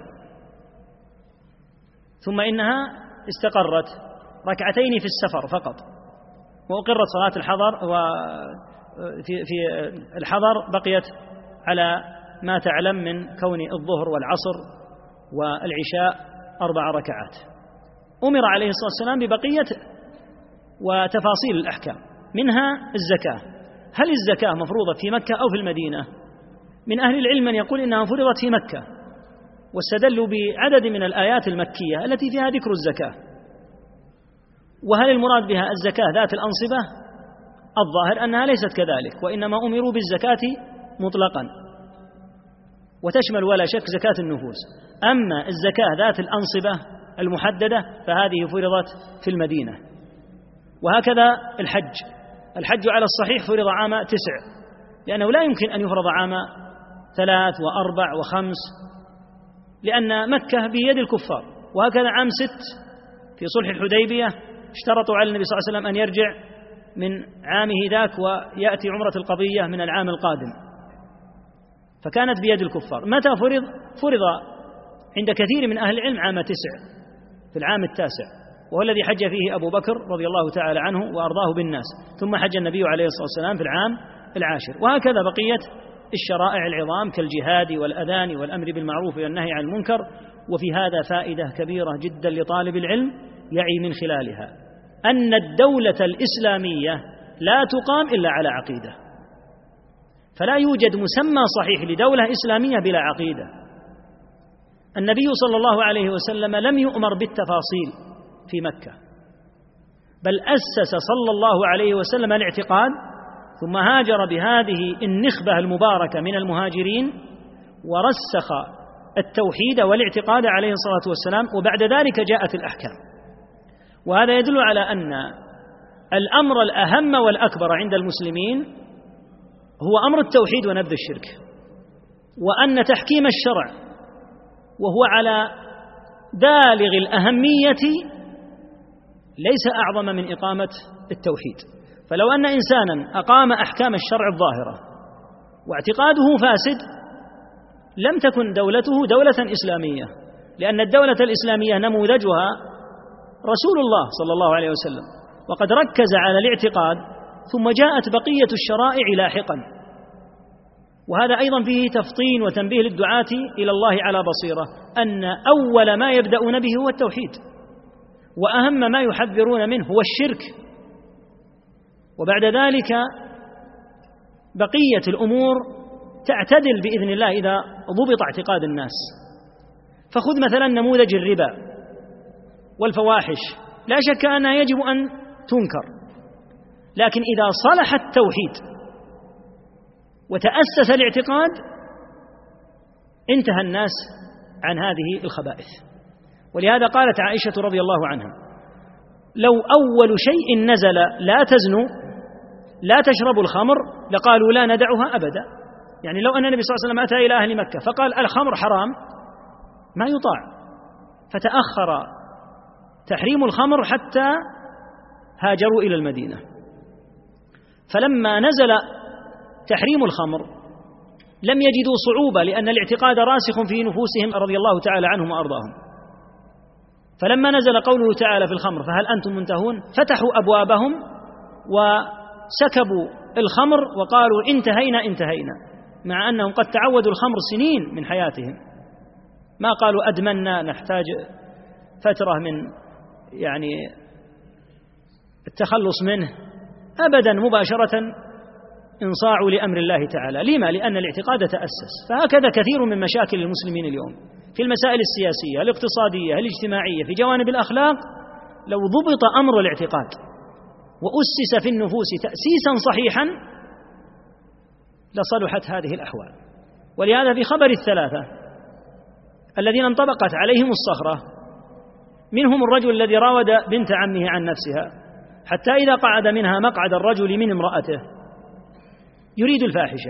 ثم إنها استقرت ركعتين في السفر فقط، وأقرت صلاة الحضر، وفي في الحضر بقيت على ما تعلم من كون الظهر والعصر والعشاء أربع ركعات. أمر عليه الصلاة والسلام ببقية وتفاصيل الأحكام، منها الزكاة. هل الزكاة مفروضة في مكة أو في المدينة؟ من أهل العلم من يقول إنها فرضت في مكة، واستدلوا بعدد من الآيات المكية التي فيها ذكر الزكاة. وهل المراد بها الزكاة ذات الأنصبة؟ الظاهر أنها ليست كذلك، وإنما أمروا بالزكاة مطلقا، وتشمل ولا شك زكاة النفوس. أما الزكاة ذات الأنصبة المحددة فهذه فرضت في المدينة. وهكذا الحج. الحج على الصحيح فرض عام تسع، لأنه لا يمكن أن يفرض عام ثلاث وأربع وخمس، لأن مكة بيد الكفار. وهكذا عام ست في صلح الحديبية اشترطوا على النبي صلى الله عليه وسلم أن يرجع من عامه ذاك ويأتي عمرة القضية من العام القادم، فكانت بيد الكفار. متى فرض؟ فرض عند كثير من أهل العلم عام تسع، في العام التاسع، وهو الذي حج فيه أبو بكر رضي الله تعالى عنه وأرضاه بالناس، ثم حج النبي عليه الصلاة والسلام في العام العاشر. وهكذا بقية الشرائع العظام كالجهاد والأذان والأمر بالمعروف والنهي عن المنكر. وفي هذا فائدة كبيرة جدا لطالب العلم يعي من خلالها أن الدولة الإسلامية لا تقام إلا على عقيدة، فلا يوجد مسمى صحيح لدولة إسلامية بلا عقيدة. النبي صلى الله عليه وسلم لم يؤمر بالتفاصيل في مكة، بل أسس صلى الله عليه وسلم الاعتقاد، ثم هاجر بهذه النخبة المباركة من المهاجرين ورسخ التوحيد والاعتقاد عليه الصلاة والسلام، وبعد ذلك جاءت الأحكام. وهذا يدل على أن الأمر الأهم والأكبر عند المسلمين هو أمر التوحيد ونبذ الشرك، وأن تحكيم الشرع وهو على بالغ الأهمية ليس أعظم من إقامة التوحيد. فلو أن إنسانا أقام أحكام الشرع الظاهرة واعتقاده فاسد لم تكن دولته دولة إسلامية، لأن الدولة الإسلامية نموذجها رسول الله صلى الله عليه وسلم، وقد ركز على الاعتقاد ثم جاءت بقية الشرائع لاحقا. وهذا أيضا فيه تفطين وتنبيه للدعاة إلى الله على بصيرة أن أول ما يبدأون به هو التوحيد، وأهم ما يحذرون منه هو الشرك، وبعد ذلك بقية الأمور تعتدل بإذن الله إذا ضبط اعتقاد الناس. فخذ مثلا نموذج الربا والفواحش، لا شك أنها يجب أن تنكر، لكن إذا صلح التوحيد وتأسس الاعتقاد انتهى الناس عن هذه الخبائث. ولهذا قالت عائشة رضي الله عنها: لو أول شيء نزل لا تزنوا لا تشربوا الخمر لقالوا لا ندعها أبدا. يعني لو أن النبي صلى الله عليه وسلم أتى إلى أهل مكة فقال الخمر حرام ما يطاع، فتأخر تحريم الخمر حتى هاجروا إلى المدينة. فلما نزل تحريم الخمر لم يجدوا صعوبة، لأن الاعتقاد راسخ في نفوسهم رضي الله تعالى عنهم وأرضاهم. فلما نزل قوله تعالى في الخمر فهل أنتم منتهون فتحوا أبوابهم وسكبوا الخمر وقالوا انتهينا انتهينا، مع أنهم قد تعودوا الخمر سنين من حياتهم، ما قالوا أدمنا نحتاج فترة من يعني التخلص منه أبدا، مباشرة انصاعوا لأمر الله تعالى. لما؟ لأن الاعتقاد تأسس. فهكذا كثير من مشاكل المسلمين اليوم في المسائل السياسية الاقتصادية الاجتماعية في جوانب الأخلاق، لو ضبط أمر الاعتقاد وأسس في النفوس تأسيسا صحيحا لصلحت هذه الأحوال. ولهذا في خبر الثلاثة الذين انطبقت عليهم الصخرة منهم الرجل الذي راود بنت عمه عن نفسها حتى إذا قعد منها مقعد الرجل من امرأته يريد الفاحشة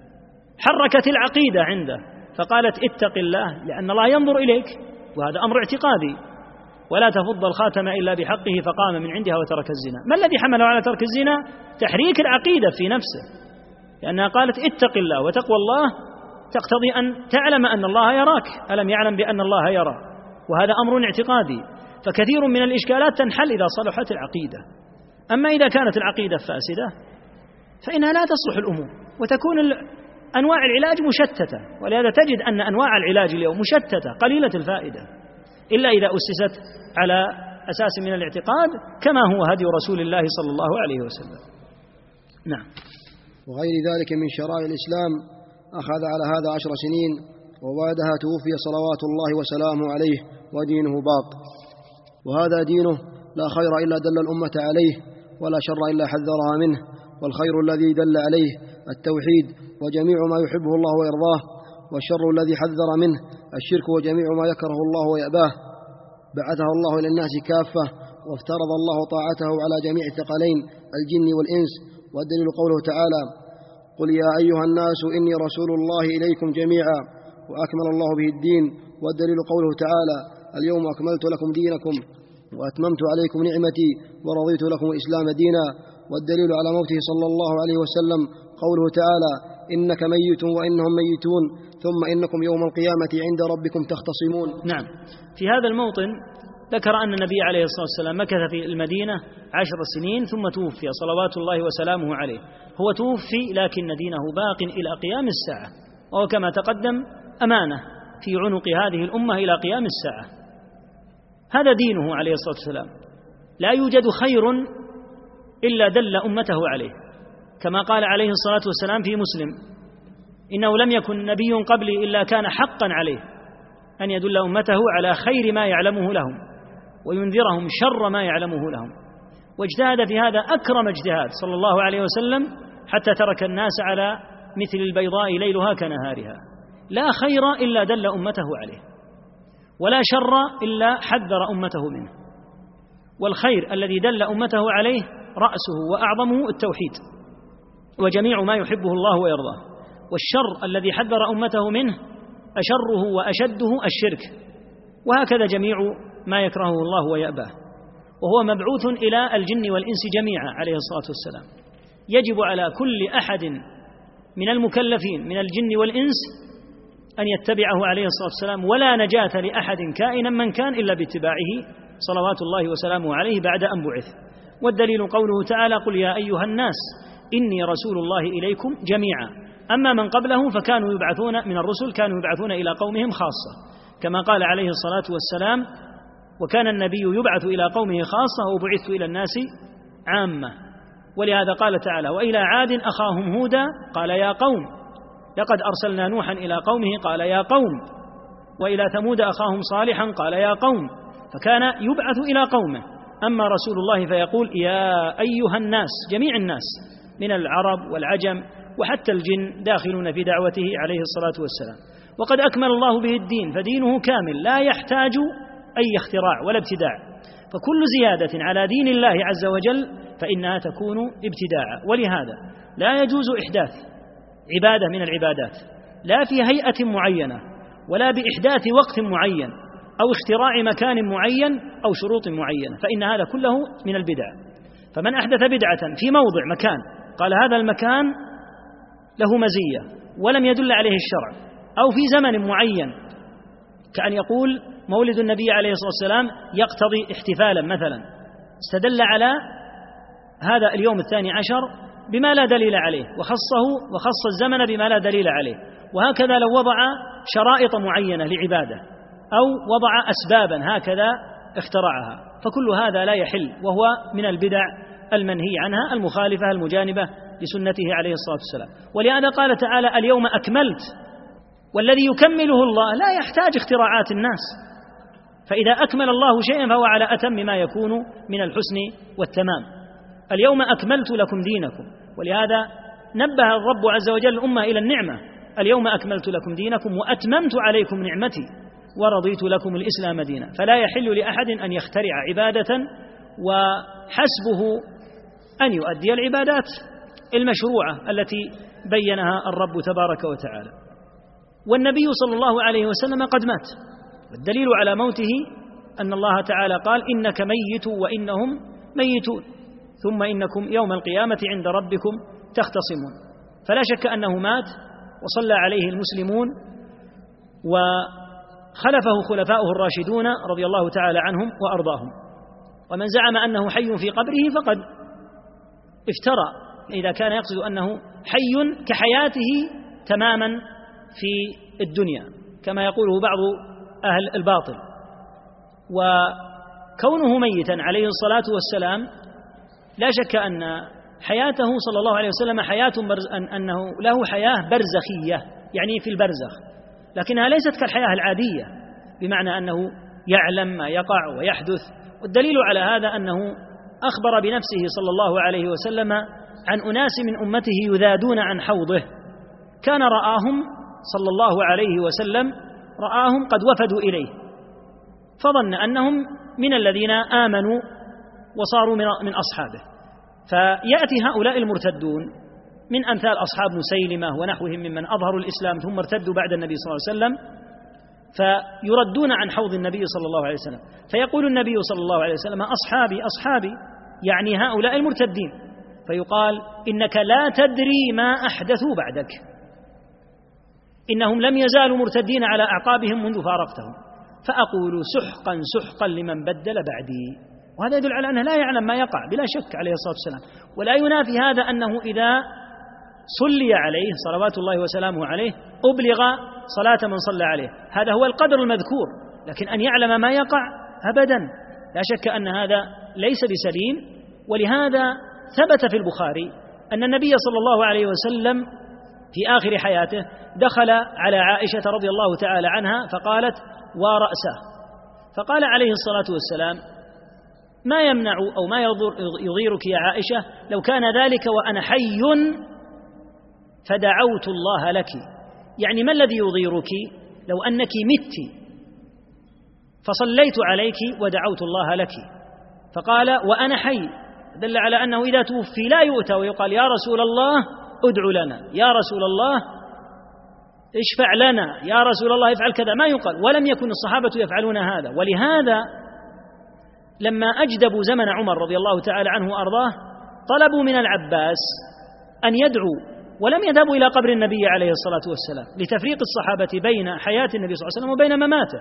حركت العقيدة عنده فقالت اتق الله لأن الله ينظر إليك، وهذا أمر اعتقادي، ولا تفض الخاتم إلا بحقه، فقام من عندها وترك الزنا. ما الذي حمله على ترك الزنا؟ تحريك العقيدة في نفسه، لأنها قالت اتق الله، وتقوى الله تقتضي أن تعلم أن الله يراك، ألم يعلم بأن الله يرى، وهذا أمر اعتقادي. فكثير من الإشكالات تنحل إذا صلحت العقيدة. أما إذا كانت العقيدة فاسدة فإنها لا تصلح الأمور، وتكون أنواع العلاج مشتتة. ولهذا تجد أن أنواع العلاج اليوم مشتتة قليلة الفائدة، إلا إذا أسست على أساس من الاعتقاد كما هو هدي رسول الله صلى الله عليه وسلم. نعم. وغير ذلك من شرائع الإسلام أخذ على هذا عشر سنين، وبعدها توفي صلوات الله وسلامه عليه ودينه باق. وهذا دينه لا خير إلا دل الأمة عليه، ولا شر إلا حذرها منه، والخير الذي دل عليه التوحيد وجميع ما يحبه الله ويرضاه، والشر الذي حذر منه الشرك وجميع ما يكره الله ويأباه. بعثه الله إلى الناس كافة، وافترض الله طاعته على جميع الثقلين الجن والإنس، والدليل قوله تعالى: قل يا أيها الناس إني رسول الله إليكم جميعا، وأكمل الله به الدين. والدليل قوله تعالى: اليوم أكملت لكم دينكم وأتممت عليكم نعمتي ورضيت لكم الإسلام دينا. والدليل على موته صلى الله عليه وسلم قوله تعالى: إنك ميت وإنهم ميتون ثم إنكم يوم القيامة عند ربكم تختصمون. نعم. في هذا الموطن ذكر أن النبي عليه الصلاة والسلام مكث في المدينة عشر سنين ثم توفي صلوات الله وسلامه عليه. هو توفي لكن دينه باق إلى قيام الساعة، وهو كما تقدم أمانة في عنق هذه الأمة إلى قيام الساعة. هذا دينه عليه الصلاة والسلام، لا يوجد خير إلا دل أمته عليه، كما قال عليه الصلاة والسلام في مسلم: إنه لم يكن نبي قبلي إلا كان حقا عليه أن يدل أمته على خير ما يعلمه لهم وينذرهم شر ما يعلمه لهم. واجتهد في هذا أكرم اجتهاد صلى الله عليه وسلم حتى ترك الناس على مثل البيضاء ليلها كنهارها. لا خير إلا دل أمته عليه، ولا شر إلا حذر أمته منه. والخير الذي دل أمته عليه رأسه وأعظمه التوحيد وجميع ما يحبه الله ويرضاه، والشر الذي حذر أمته منه أشره وأشده الشرك، وهكذا جميع ما يكرهه الله ويأباه. وهو مبعوث إلى الجن والإنس جميعا عليه الصلاة والسلام. يجب على كل أحد من المكلفين من الجن والإنس أن يتبعه عليه الصلاة والسلام، ولا نجاة لأحد كائنا من كان إلا باتباعه صلوات الله وسلامه عليه بعد أن بعث. والدليل قوله تعالى: قل يا أيها الناس إني رسول الله إليكم جميعا. أما من قبله فكانوا يبعثون من الرسل كانوا يبعثون إلى قومهم خاصة، كما قال عليه الصلاة والسلام: وكان النبي يبعث إلى قومه خاصة وبعثت إلى الناس عامة. ولهذا قال تعالى: وإلى عاد أخاهم هودا قال يا قوم لقد أرسلنا نوحا إلى قومه قال يا قوم، وإلى ثمود أخاهم صالحا قال يا قوم، فكان يبعث إلى قومه. أما رسول الله فيقول: يا أيها الناس، جميع الناس من العرب والعجم وحتى الجن داخلون في دعوته عليه الصلاة والسلام. وقد أكمل الله به الدين، فدينه كامل لا يحتاج أي اختراع ولا ابتداع، فكل زيادة على دين الله عز وجل فإنها تكون ابتداعا. ولهذا لا يجوز إحداث عبادة من العبادات لا في هيئة معينة ولا بإحداث وقت معين أو اختراع مكان معين أو شروط معينة، فإن هذا كله من البدع. فمن أحدث بدعة في موضع مكان قال هذا المكان له مزية ولم يدل عليه الشرع، أو في زمن معين كأن يقول مولد النبي عليه الصلاة والسلام يقتضي احتفالا مثلا، استدل على هذا اليوم الثاني عشر بما لا دليل عليه وخصه وخص الزمن بما لا دليل عليه. وهكذا لو وضع شرائط معينة لعبادة أو وضع أسبابا هكذا اخترعها، فكل هذا لا يحل، وهو من البدع المنهي عنها المخالفة المجانبة لسنته عليه الصلاة والسلام. ولهذا قال تعالى: اليوم أكملت. والذي يكمله الله لا يحتاج اختراعات الناس، فإذا أكمل الله شيئا فهو على أتم ما يكون من الحسن والتمام. اليوم أكملت لكم دينكم، ولهذا نبه الرب عز وجل الأمة إلى النعمة: اليوم أكملت لكم دينكم وأتممت عليكم نعمتي ورضيت لكم الإسلام دينا. فلا يحل لأحد أن يخترع عبادة وحسبه أن يؤدي العبادات المشروعة التي بينها الرب تبارك وتعالى. والنبي صلى الله عليه وسلم قد مات، والدليل على موته أن الله تعالى قال: إنك ميت وإنهم ميتون ثم إنكم يوم القيامة عند ربكم تختصمون. فلا شك أنه مات وصلى عليه المسلمون وخلفه خلفاؤه الراشدون رضي الله تعالى عنهم وأرضاهم. ومن زعم أنه حي في قبره فقد افترى إذا كان يقصد أنه حي كحياته تماما في الدنيا كما يقوله بعض أهل الباطل. وكونه ميتا عليه الصلاة والسلام لا شك أن حياته صلى الله عليه وسلم حياة برز أنه له حياة برزخية، يعني في البرزخ، لكنها ليست كالحياة العادية بمعنى أنه يعلم ما يقع ويحدث. والدليل على هذا أنه أخبر بنفسه صلى الله عليه وسلم عن أناس من أمته يذادون عن حوضه، كان رآهم صلى الله عليه وسلم رآهم قد وفدوا إليه فظن أنهم من الذين آمنوا وصاروا من أصحابه. فيأتي هؤلاء المرتدون من أمثال أصحاب مسيلمة ونحوهم ممن أظهروا الإسلام ثم ارتدوا بعد النبي صلى الله عليه وسلم، فيردون عن حوض النبي صلى الله عليه وسلم، فيقول النبي صلى الله عليه وسلم: أصحابي أصحابي، يعني هؤلاء المرتدين. فيقال: إنك لا تدري ما أحدثوا بعدك، إنهم لم يزالوا مرتدين على أعقابهم منذ فارقتهم. فأقول: سحقا سحقا لمن بدل بعدي. وهذا يدل على أنه لا يعلم ما يقع بلا شك عليه الصلاة والسلام. ولا ينافي هذا أنه إذا صلي عليه صلوات الله وسلامه عليه أبلغ صلاة من صلى عليه، هذا هو القدر المذكور، لكن أن يعلم ما يقع أبدا لا شك أن هذا ليس بسليم. ولهذا ثبت في البخاري أن النبي صلى الله عليه وسلم في آخر حياته دخل على عائشة رضي الله تعالى عنها فقالت: ورأسه. فقال عليه الصلاة والسلام: ما يمنع أو ما يضيرك يا عائشة لو كان ذلك وأنا حي فدعوت الله لك، يعني ما الذي يضيرك لو أنك مت فصليت عليك ودعوت الله لك. فقال: وأنا حي، دل على أنه إذا توفي لا يؤتى ويقال: يا رسول الله ادع لنا، يا رسول الله اشفع لنا، يا رسول الله افعل كذا، ما يقال. ولم يكن الصحابة يفعلون هذا. ولهذا لما أجدبوا زمن عمر رضي الله تعالى عنه وأرضاه طلبوا من العباس أن يدعو ولم يذهبوا إلى قبر النبي عليه الصلاة والسلام لتفريق الصحابة بين حياة النبي صلى الله عليه وسلم وبين مماته،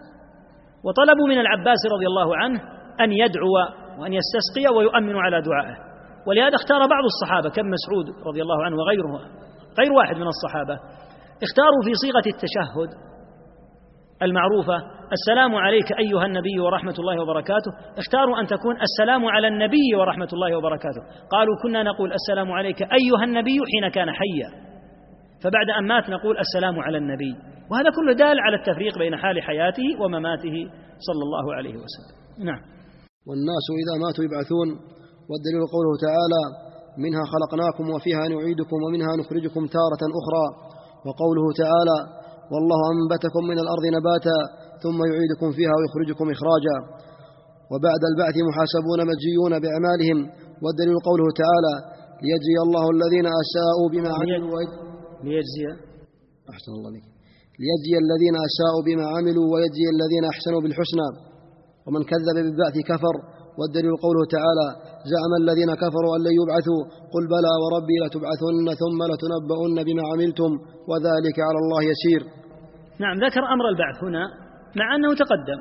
وطلبوا من العباس رضي الله عنه أن يدعو وأن يستسقي ويؤمن على دعائه. ولهذا اختار بعض الصحابة كمسعود رضي الله عنه وغيره غير واحد من الصحابة اختاروا في صيغة التشهد المعروفة السلام عليك أيها النبي ورحمة الله وبركاته، اختاروا أن تكون السلام على النبي ورحمة الله وبركاته. قالوا كنا نقول السلام عليك أيها النبي حين كان حيا، فبعد أن مات نقول السلام على النبي. وهذا كله دال على التفريق بين حال حياته ومماته صلى الله عليه وسلم. نعم. والناس إذا ماتوا يبعثون، والدليل قوله تعالى منها خلقناكم وفيها نعيدكم ومنها نخرجكم تارة أخرى، وقوله تعالى والله أنبتكم من الأرض نباتا ثم يعيدكم فيها ويخرجكم إخراجا. وبعد البعث محاسبون مجزيون بأعمالهم، والدليل قوله تعالى ليجزي الله الذين أساءوا بما عملوا ليجزي أحسن الله عليك ليجزي الذين أساءوا بما عملوا ويجزي الذين أحسنوا بالحسنى، ومن كذب بالبعث كفر. والدليل قوله تعالى زعم الذين كفروا أن لن يبعثوا قل بلى وربي لتبعثن ثم لتنبؤن بما عملتم وذلك على الله يسير. نعم، ذكر أمر البعث هنا مع أنه تقدم،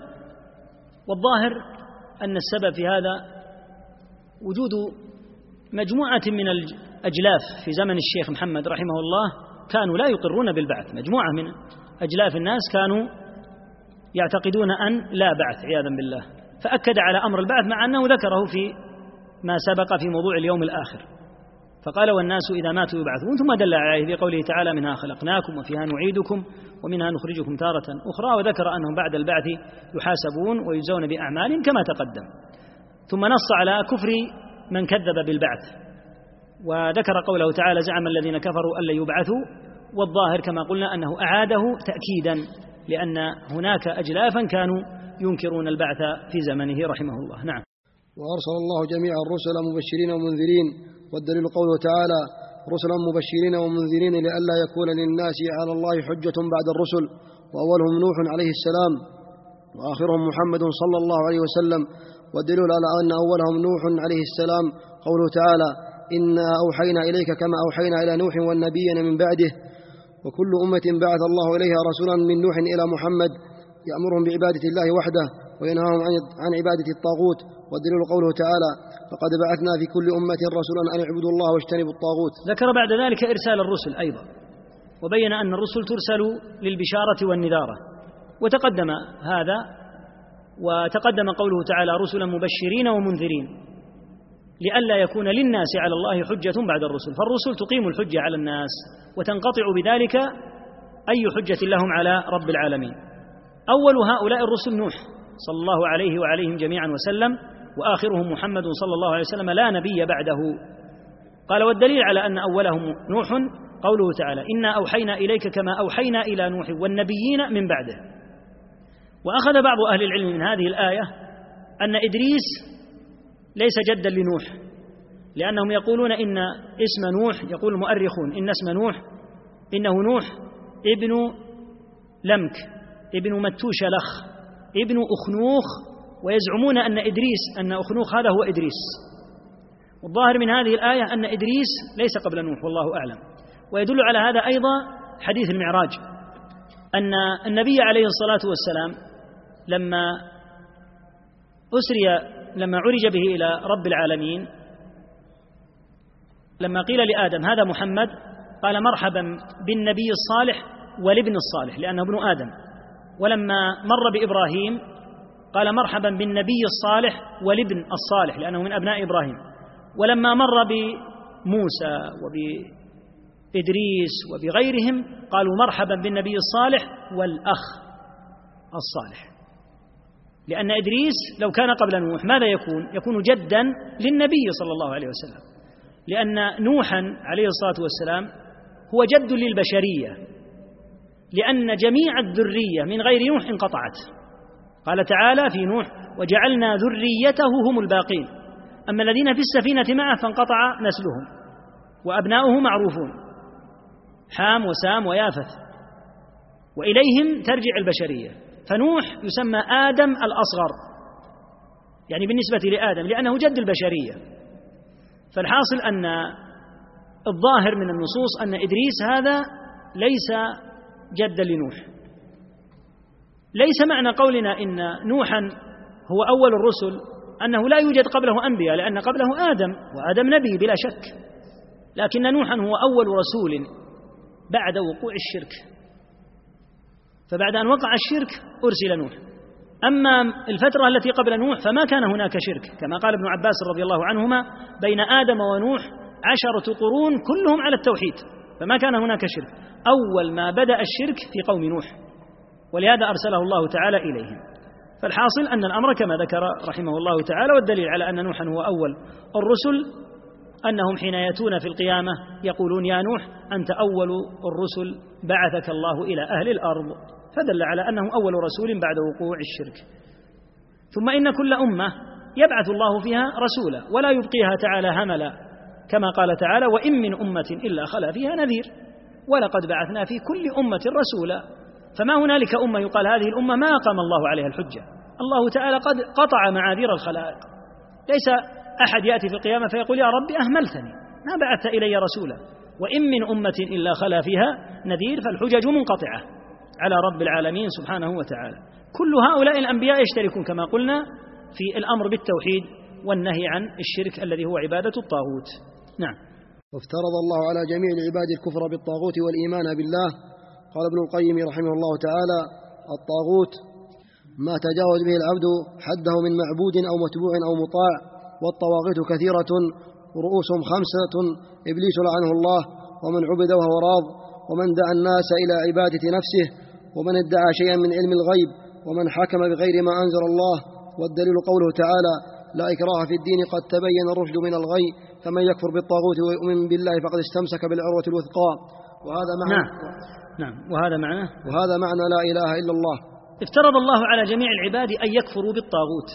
والظاهر أن السبب في هذا وجود مجموعة من الأجلاف في زمن الشيخ محمد رحمه الله كانوا لا يقرون بالبعث. مجموعة من أجلاف الناس كانوا يعتقدون أن لا بعث عياذا بالله، فأكد على أمر البعث مع أنه ذكره في ما سبق في موضوع اليوم الآخر، فقال والناس إذا ماتوا يبعثون، ثم دل عليه في قوله تعالى منها خلقناكم وفيها نعيدكم ومنها نخرجكم تارة أخرى، وذكر أنهم بعد البعث يحاسبون ويجزون بأعمالهم كما تقدم. ثم نص على كفر من كذب بالبعث، وذكر قوله تعالى زعم الذين كفروا أن لن يبعثوا، والظاهر كما قلنا أنه أعاده تأكيدا لأن هناك أجلافا كانوا ينكرون البعث في زمنه رحمه الله. نعم. وأرسل الله جميع الرسل مبشرين ومنذرين، والدليل قوله تعالى رسلا مبشرين ومنذرين لئلا يكون للناس على الله حجة بعد الرسل، وأولهم نوح عليه السلام وآخرهم محمد صلى الله عليه وسلم. والدليل على أن أولهم نوح عليه السلام قوله تعالى إنا أوحينا إليك كما أوحينا إلى نوح والنبيين من بعده، وكل أمة بعث الله إليها رسولا من نوح إلى محمد يأمرهم بعبادة الله وحده وينهاهم عن عبادة الطاغوت. والدليل قوله تعالى فقد بعثنا في كل أمة رسولا أن اعبدوا الله واجتنبوا الطاغوت. ذكر بعد ذلك إرسال الرسل أيضا، وبين أن الرسل ترسل للبشارة والنذارة، وتقدم هذا، وتقدم قوله تعالى رسلا مبشرين ومنذرين لئلا يكون للناس على الله حجة بعد الرسل، فالرسل تقيم الحجة على الناس وتنقطع بذلك أي حجة لهم على رب العالمين. أول هؤلاء الرسل نوح صلى الله عليه وعليهم جميعا وسلم، وآخرهم محمد صلى الله عليه وسلم لا نبي بعده. قال والدليل على أن أولهم نوح قوله تعالى إنا أوحينا إليك كما أوحينا إلى نوح والنبيين من بعده. وأخذ بعض أهل العلم من هذه الآية أن إدريس ليس جدا لنوح، لأنهم يقولون إن اسم نوح، يقول المؤرخون إن اسم نوح إنه نوح ابن لمك ابن متوش لخ ابن أخنوخ، ويزعمون أن إدريس أن أخنوخ هذا هو إدريس. والظاهر من هذه الآية أن إدريس ليس قبل نوح والله أعلم. ويدل على هذا أيضا حديث المعراج، أن النبي عليه الصلاة والسلام لما أسري لما عرج به إلى رب العالمين، لما قيل لآدم هذا محمد قال مرحبا بالنبي الصالح والابن الصالح لأنه ابن آدم، ولما مر بإبراهيم قال مرحبا بالنبي الصالح والابن الصالح لأنه من أبناء إبراهيم، ولما مر بموسى وبإدريس وبغيرهم قالوا مرحبا بالنبي الصالح والأخ الصالح، لأن إدريس لو كان قبل نوح ماذا يكون؟ يكون جدا للنبي صلى الله عليه وسلم، لأن نوحا عليه الصلاة والسلام هو جد للبشرية، لأن جميع الذرية من غير نوح انقطعت. قال تعالى في نوح وجعلنا ذريته هم الباقين، أما الذين في السفينة معه فانقطع نسلهم، وأبناؤه معروفون حام وسام ويافث، وإليهم ترجع البشرية. فنوح يسمى آدم الأصغر، يعني بالنسبة لآدم لأنه جد البشرية. فالحاصل أن الظاهر من النصوص أن إدريس هذا ليس جدا لنوح. ليس معنى قولنا إن نوحا هو أول الرسل أنه لا يوجد قبله أنبياء، لأن قبله آدم، وآدم نبي بلا شك، لكن نوحا هو أول رسول بعد وقوع الشرك، فبعد أن وقع الشرك أرسل نوح. أما الفترة التي قبل نوح فما كان هناك شرك، كما قال ابن عباس رضي الله عنهما: بين آدم ونوح عشرة قرون كلهم على التوحيد، فما كان هناك شرك. أول ما بدأ الشرك في قوم نوح، ولهذا أرسله الله تعالى إليهم. فالحاصل أن الأمر كما ذكر رحمه الله تعالى، والدليل على أن نوحا هو أول الرسل أنهم حين يأتون في القيامة يقولون: يا نوح أنت أول الرسل بعثك الله إلى أهل الأرض، فدل على أنه أول رسول بعد وقوع الشرك. ثم إن كل أمة يبعث الله فيها رسولا ولا يبقيها تعالى هملا، كما قال تعالى: وإن من أمة إلا خلا فيها نذير، ولقد بعثنا في كل أمة رسولا. فما هنالك أمة يقال هذه الأمة ما أقام الله عليها الحجة، الله تعالى قد قطع معاذير الخلائق. ليس أحد يأتي في القيامة فيقول: يا رب أهملتني، ما بعثت إلي رسولا. وإن من أمة إلا خلا فيها نذير، فالحجج منقطعة على رب العالمين سبحانه وتعالى. كل هؤلاء الأنبياء يشتركون كما قلنا في الأمر بالتوحيد والنهي عن الشرك الذي هو عبادة الطاغوت. نعم. وافترض الله على جميع العباد الكفر بالطاغوت والإيمان بالله. قال ابن القيم رحمه الله تعالى: الطاغوت ما تجاوز به العبد حده من معبود أو متبوع أو مطاع، والطواغيت كثيرة ورؤوسهم خمسة: إبليس لعنه الله، ومن عبد وهو راض، ومن دعا الناس إلى عبادة نفسه، ومن ادعى شيئا من علم الغيب، ومن حكم بغير ما أنزل الله. والدليل قوله تعالى: لا إكراه في الدين قد تبين الرشد من الغي، فمن يكفر بالطاغوت ويؤمن بالله فقد استمسك بالعروة الوثقى. وهذا معنى نعم. نعم. وهذا معنى وهذا معنى لا إله إلا الله. افترض الله على جميع العباد أن يكفروا بالطاغوت،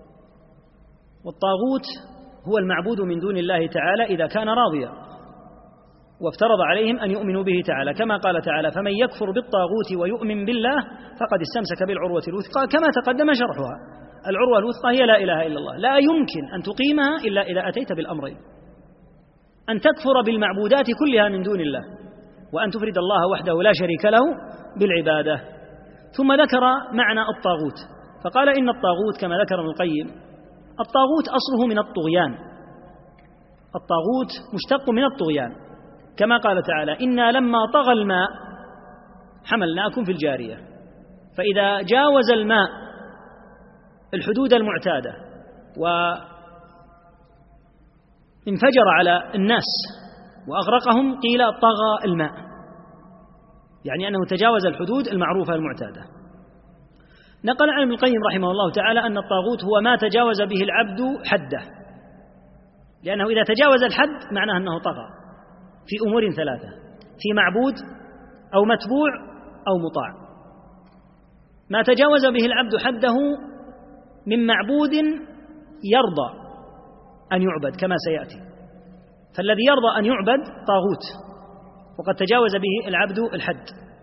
والطاغوت هو المعبود من دون الله تعالى إذا كان راضيا، وافترض عليهم أن يؤمنوا به تعالى، كما قال تعالى: فمن يكفر بالطاغوت ويؤمن بالله فقد استمسك بالعروة الوثقى، كما تقدم شرحها. العروة الوثقى هي لا إله إلا الله، لا يمكن أن تقيمها إلا إذا أتيت بالأمرين: أن تكفر بالمعبودات كلها من دون الله، وأن تفرد الله وحده لا شريك له بالعبادة. ثم ذكر معنى الطاغوت فقال: إن الطاغوت كما ذكر ابن القيم، الطاغوت أصله من الطغيان، الطاغوت مشتق من الطغيان، كما قال تعالى: إنا لما طغى الماء حملناكم في الجارية. فإذا جاوز الماء الحدود المعتادة وانفجر على الناس وأغرقهم قيل طغى الماء، يعني أنه تجاوز الحدود المعروفة المعتادة. نقل عن ابن القيم رحمه الله تعالى أن الطاغوت هو ما تجاوز به العبد حده، لأنه إذا تجاوز الحد معناه أنه طغى في أمور ثلاثة: في معبود أو متبوع أو مطاع. ما تجاوز به العبد حده من معبود يرضى أن يعبد كما سيأتي، فالذي يرضى أن يعبد طاغوت وقد تجاوز به العبد الحد.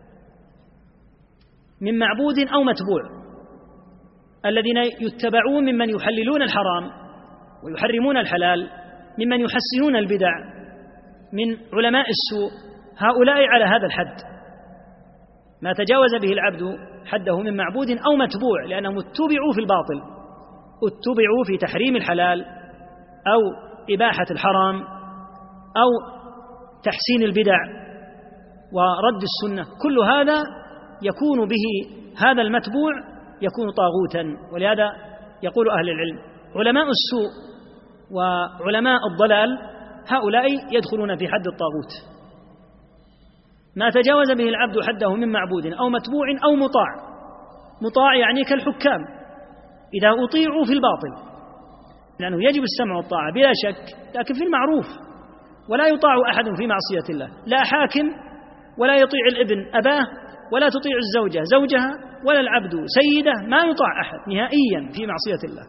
من معبود أو متبوع، الذين يتبعون ممن يحللون الحرام ويحرمون الحلال، ممن يحسنون البدع، من علماء السوء، هؤلاء على هذا الحد. ما تجاوز به العبد حده من معبود أو متبوع، لأنهم اتبعوا في الباطل، اتبعوا في تحريم الحلال أو إباحة الحرام أو تحسين البدع ورد السنة، كل هذا يكون به هذا المتبوع يكون طاغوتا. ولهذا يقول أهل العلم: علماء السوء وعلماء الضلال هؤلاء يدخلون في حد الطاغوت. ما تجاوز به العبد حده من معبود أو متبوع أو مطاع. مطاع يعني كالحكام إذا أطيعوا في الباطل، لأنه يجب السمع والطاعة بلا شك، لكن في المعروف، ولا يطاع أحد في معصية الله، لا حاكم ولا يطيع الابن أباه، ولا تطيع الزوجة زوجها، ولا العبد سيده، ما يطاع أحد نهائيا في معصية الله.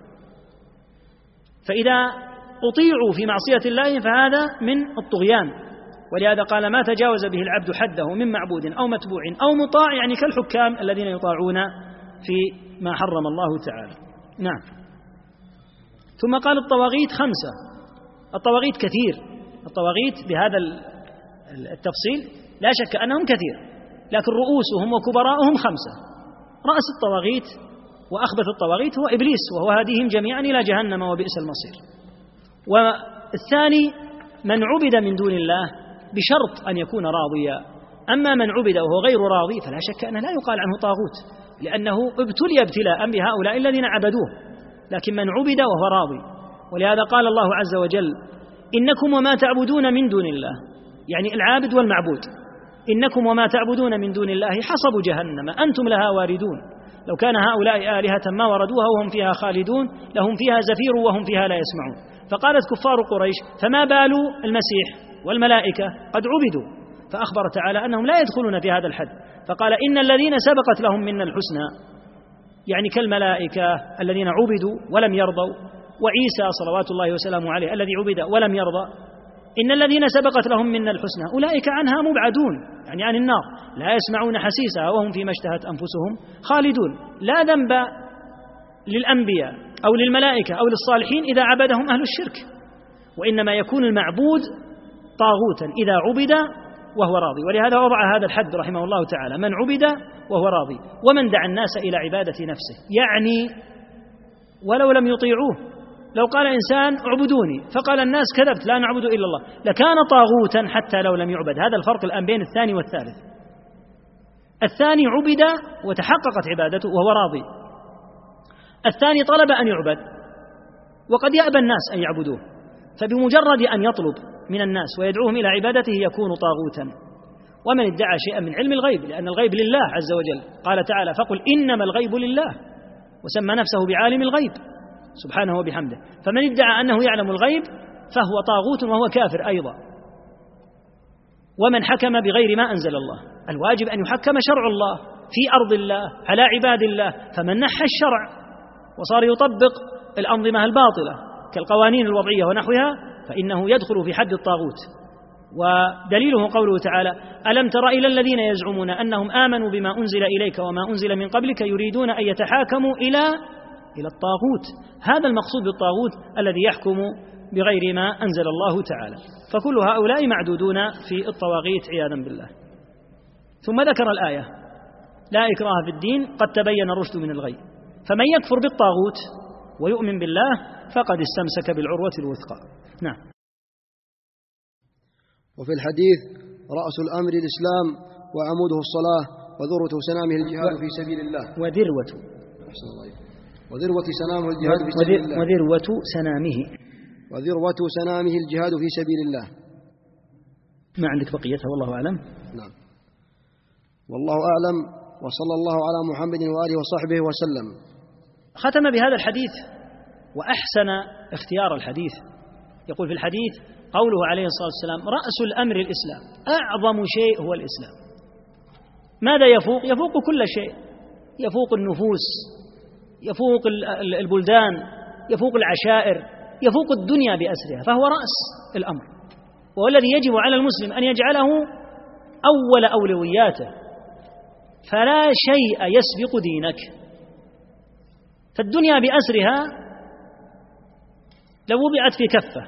فإذا أطيعوا في معصية الله فهذا من الطغيان. ولهذا قال: ما تجاوز به العبد حده من معبود أو متبوع أو مطاع، يعني كالحكام الذين يطاعون في ما حرم الله تعالى. نعم. ثم قال: الطواغيت خمسة. الطواغيت كثير، الطواغيت بهذا التفصيل لا شك أنهم كثير، لكن رؤوسهم وكبراؤهم خمسة. رأس الطواغيت وأخبث الطواغيت هو إبليس، وهو هاديهم جميعا إلى جهنم وبئس المصير. والثاني من عبد من دون الله بشرط أن يكون راضيا. أما من عبد وهو غير راضي فلا شك أنه لا يقال عنه طاغوت، لأنه ابتلي ابتلاء بهؤلاء الذين عبدوه. لكن من عبد وهو راضي، ولهذا قال الله عز وجل: إنكم وما تعبدون من دون الله، يعني العابد والمعبود، إنكم وما تعبدون من دون الله حصب جهنم أنتم لها واردون، لو كان هؤلاء آلهة ما وردوها وهم فيها خالدون، لهم فيها زفير وهم فيها لا يسمعون. فقالت كفار قريش: فما بال المسيح والملائكة قد عبدوا؟ فأخبر تعالى أنهم لا يدخلون في هذا الحد، فقال: إن الذين سبقت لهم منا الحسنى، يعني كالملائكة الذين عبدوا ولم يرضوا، وعيسى صلوات الله وسلامه عليه الذي عبد ولم يرضى، إن الذين سبقت لهم منا الحسنى أولئك عنها مبعدون، يعني عن النار، لا يسمعون حسيسها وهم فيما اشتهت أنفسهم خالدون. لا ذنب للأنبياء أو للملائكة أو للصالحين إذا عبدهم أهل الشرك، وإنما يكون المعبود طاغوتا إذا عبد وهو راضي. ولهذا وضع هذا الحد رحمه الله تعالى: من عبد وهو راضي، ومن دعا الناس إلى عبادة نفسه، يعني ولو لم يطيعوه. لو قال إنسان: اعبدوني، فقال الناس: كذبت، لا نعبد إلا الله، لكان طاغوتا حتى لو لم يعبد. هذا الفرق الآن بين الثاني والثالث. الثاني عبد وتحققت عبادته وهو راضي، الثاني طلب أن يعبد وقد يأبى الناس أن يعبدوه، فبمجرد أن يطلب من الناس ويدعوهم إلى عبادته يكون طاغوتا. ومن ادعى شيئا من علم الغيب، لأن الغيب لله عز وجل، قال تعالى: فقل إنما الغيب لله، وسمى نفسه بعالم الغيب سبحانه وبحمده. فمن ادعى أنه يعلم الغيب فهو طاغوت وهو كافر أيضا. ومن حكم بغير ما أنزل الله، الواجب أن يحكم شرع الله في أرض الله على عباد الله، فمن نحى الشرع وصار يطبق الأنظمة الباطلة كالقوانين الوضعية ونحوها فإنه يدخل في حد الطاغوت. ودليله قوله تعالى: ألم تر إلى الذين يزعمون أنهم آمنوا بما أنزل إليك وما أنزل من قبلك يريدون أن يتحاكموا إلى إلى الطاغوت. هذا المقصود بالطاغوت الذي يحكم بغير ما أنزل الله تعالى. فكل هؤلاء معدودون في الطواغيت عياذا بالله. ثم ذكر الآية: لا إكراه في الدين قد تبين الرشد من الغي، فمن يكفر بالطاغوت ويؤمن بالله فقد استمسك بالعروة الوثقى. نعم. وفي الحديث: رأس الأمر الإسلام وعموده الصلاة وذروة سنامه الجهاد في سبيل الله. وذروة وذروة سنامه الجهاد في سبيل الله. وذروة سنامه وذروة سنامه الجهاد في سبيل الله. ما عندك بقيتها والله أعلم. نعم، والله أعلم، وصلى الله على محمد وآله وصحبه وسلم. ختم بهذا الحديث وأحسن اختيار الحديث. يقول في الحديث قوله عليه الصلاة والسلام: رأس الأمر الإسلام، أعظم شيء هو الإسلام. ماذا يفوق؟ يفوق كل شيء، يفوق النفوس، يفوق البلدان، يفوق العشائر، يفوق الدنيا بأسرها، فهو رأس الأمر، وهو الذي يجب على المسلم أن يجعله أول أولوياته. فلا شيء يسبق دينك، فالدنيا بأسرها لو وضعت في كفة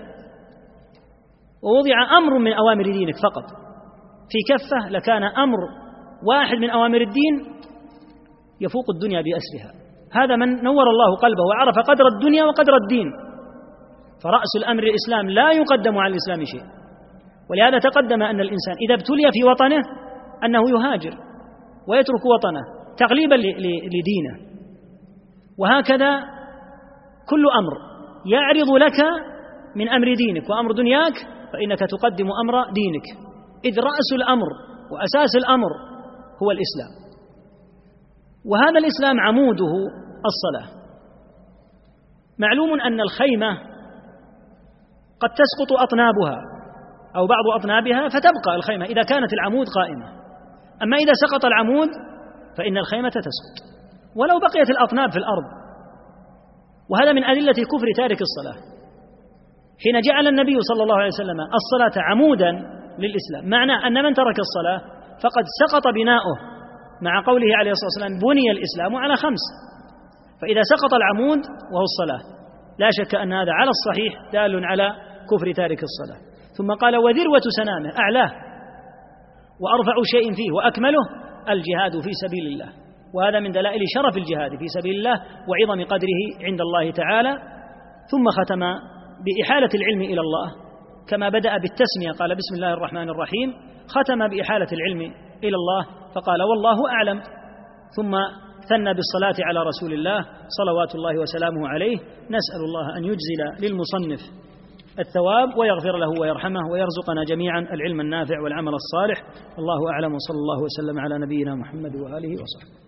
ووضع أمر من أوامر دينك فقط في كفة لكان أمر واحد من أوامر الدين يفوق الدنيا بأسرها. هذا من نور الله قلبه وعرف قدر الدنيا وقدر الدين. فرأس الأمر الإسلام لا يقدم على الإسلام شيء. ولهذا تقدم أن الإنسان إذا ابتلي في وطنه أنه يهاجر ويترك وطنه تغليبا لدينه. وهكذا كل أمر يعرض لك من أمر دينك وأمر دنياك فإنك تقدم أمر دينك، إذ رأس الأمر وأساس الأمر هو الإسلام. وهذا الإسلام عموده الصلاة. معلوم أن الخيمة قد تسقط أطنابها أو بعض أطنابها فتبقى الخيمة إذا كانت العمود قائمة، أما إذا سقط العمود فإن الخيمة تسقط ولو بقيت الأطناب في الأرض. وهذا من أدلة كفر تارك الصلاة، حين جعل النبي صلى الله عليه وسلم الصلاة عمودا للإسلام، معنى أن من ترك الصلاة فقد سقط بناؤه، مع قوله عليه الصلاة والسلام: بني الإسلام على خمس. فإذا سقط العمود وهو الصلاة لا شك أن هذا على الصحيح دال على كفر تارك الصلاة. ثم قال وذروة سنامه أعلاه وأرفع شيء فيه وأكمله الجهاد في سبيل الله، وهذا من دلائل شرف الجهاد في سبيل الله وعظم قدره عند الله تعالى. ثم ختم بإحالة العلم إلى الله، كما بدأ بالتسمية قال بسم الله الرحمن الرحيم، ختم بإحالة العلم إلى الله فقال والله أعلم، ثم ثنى بالصلاة على رسول الله صلوات الله وسلامه عليه. نسأل الله أن يجزل للمصنف الثواب ويغفر له ويرحمه ويرزقنا جميعا العلم النافع والعمل الصالح. الله أعلم، وصلى الله وسلم على نبينا محمد وآله وصحبه.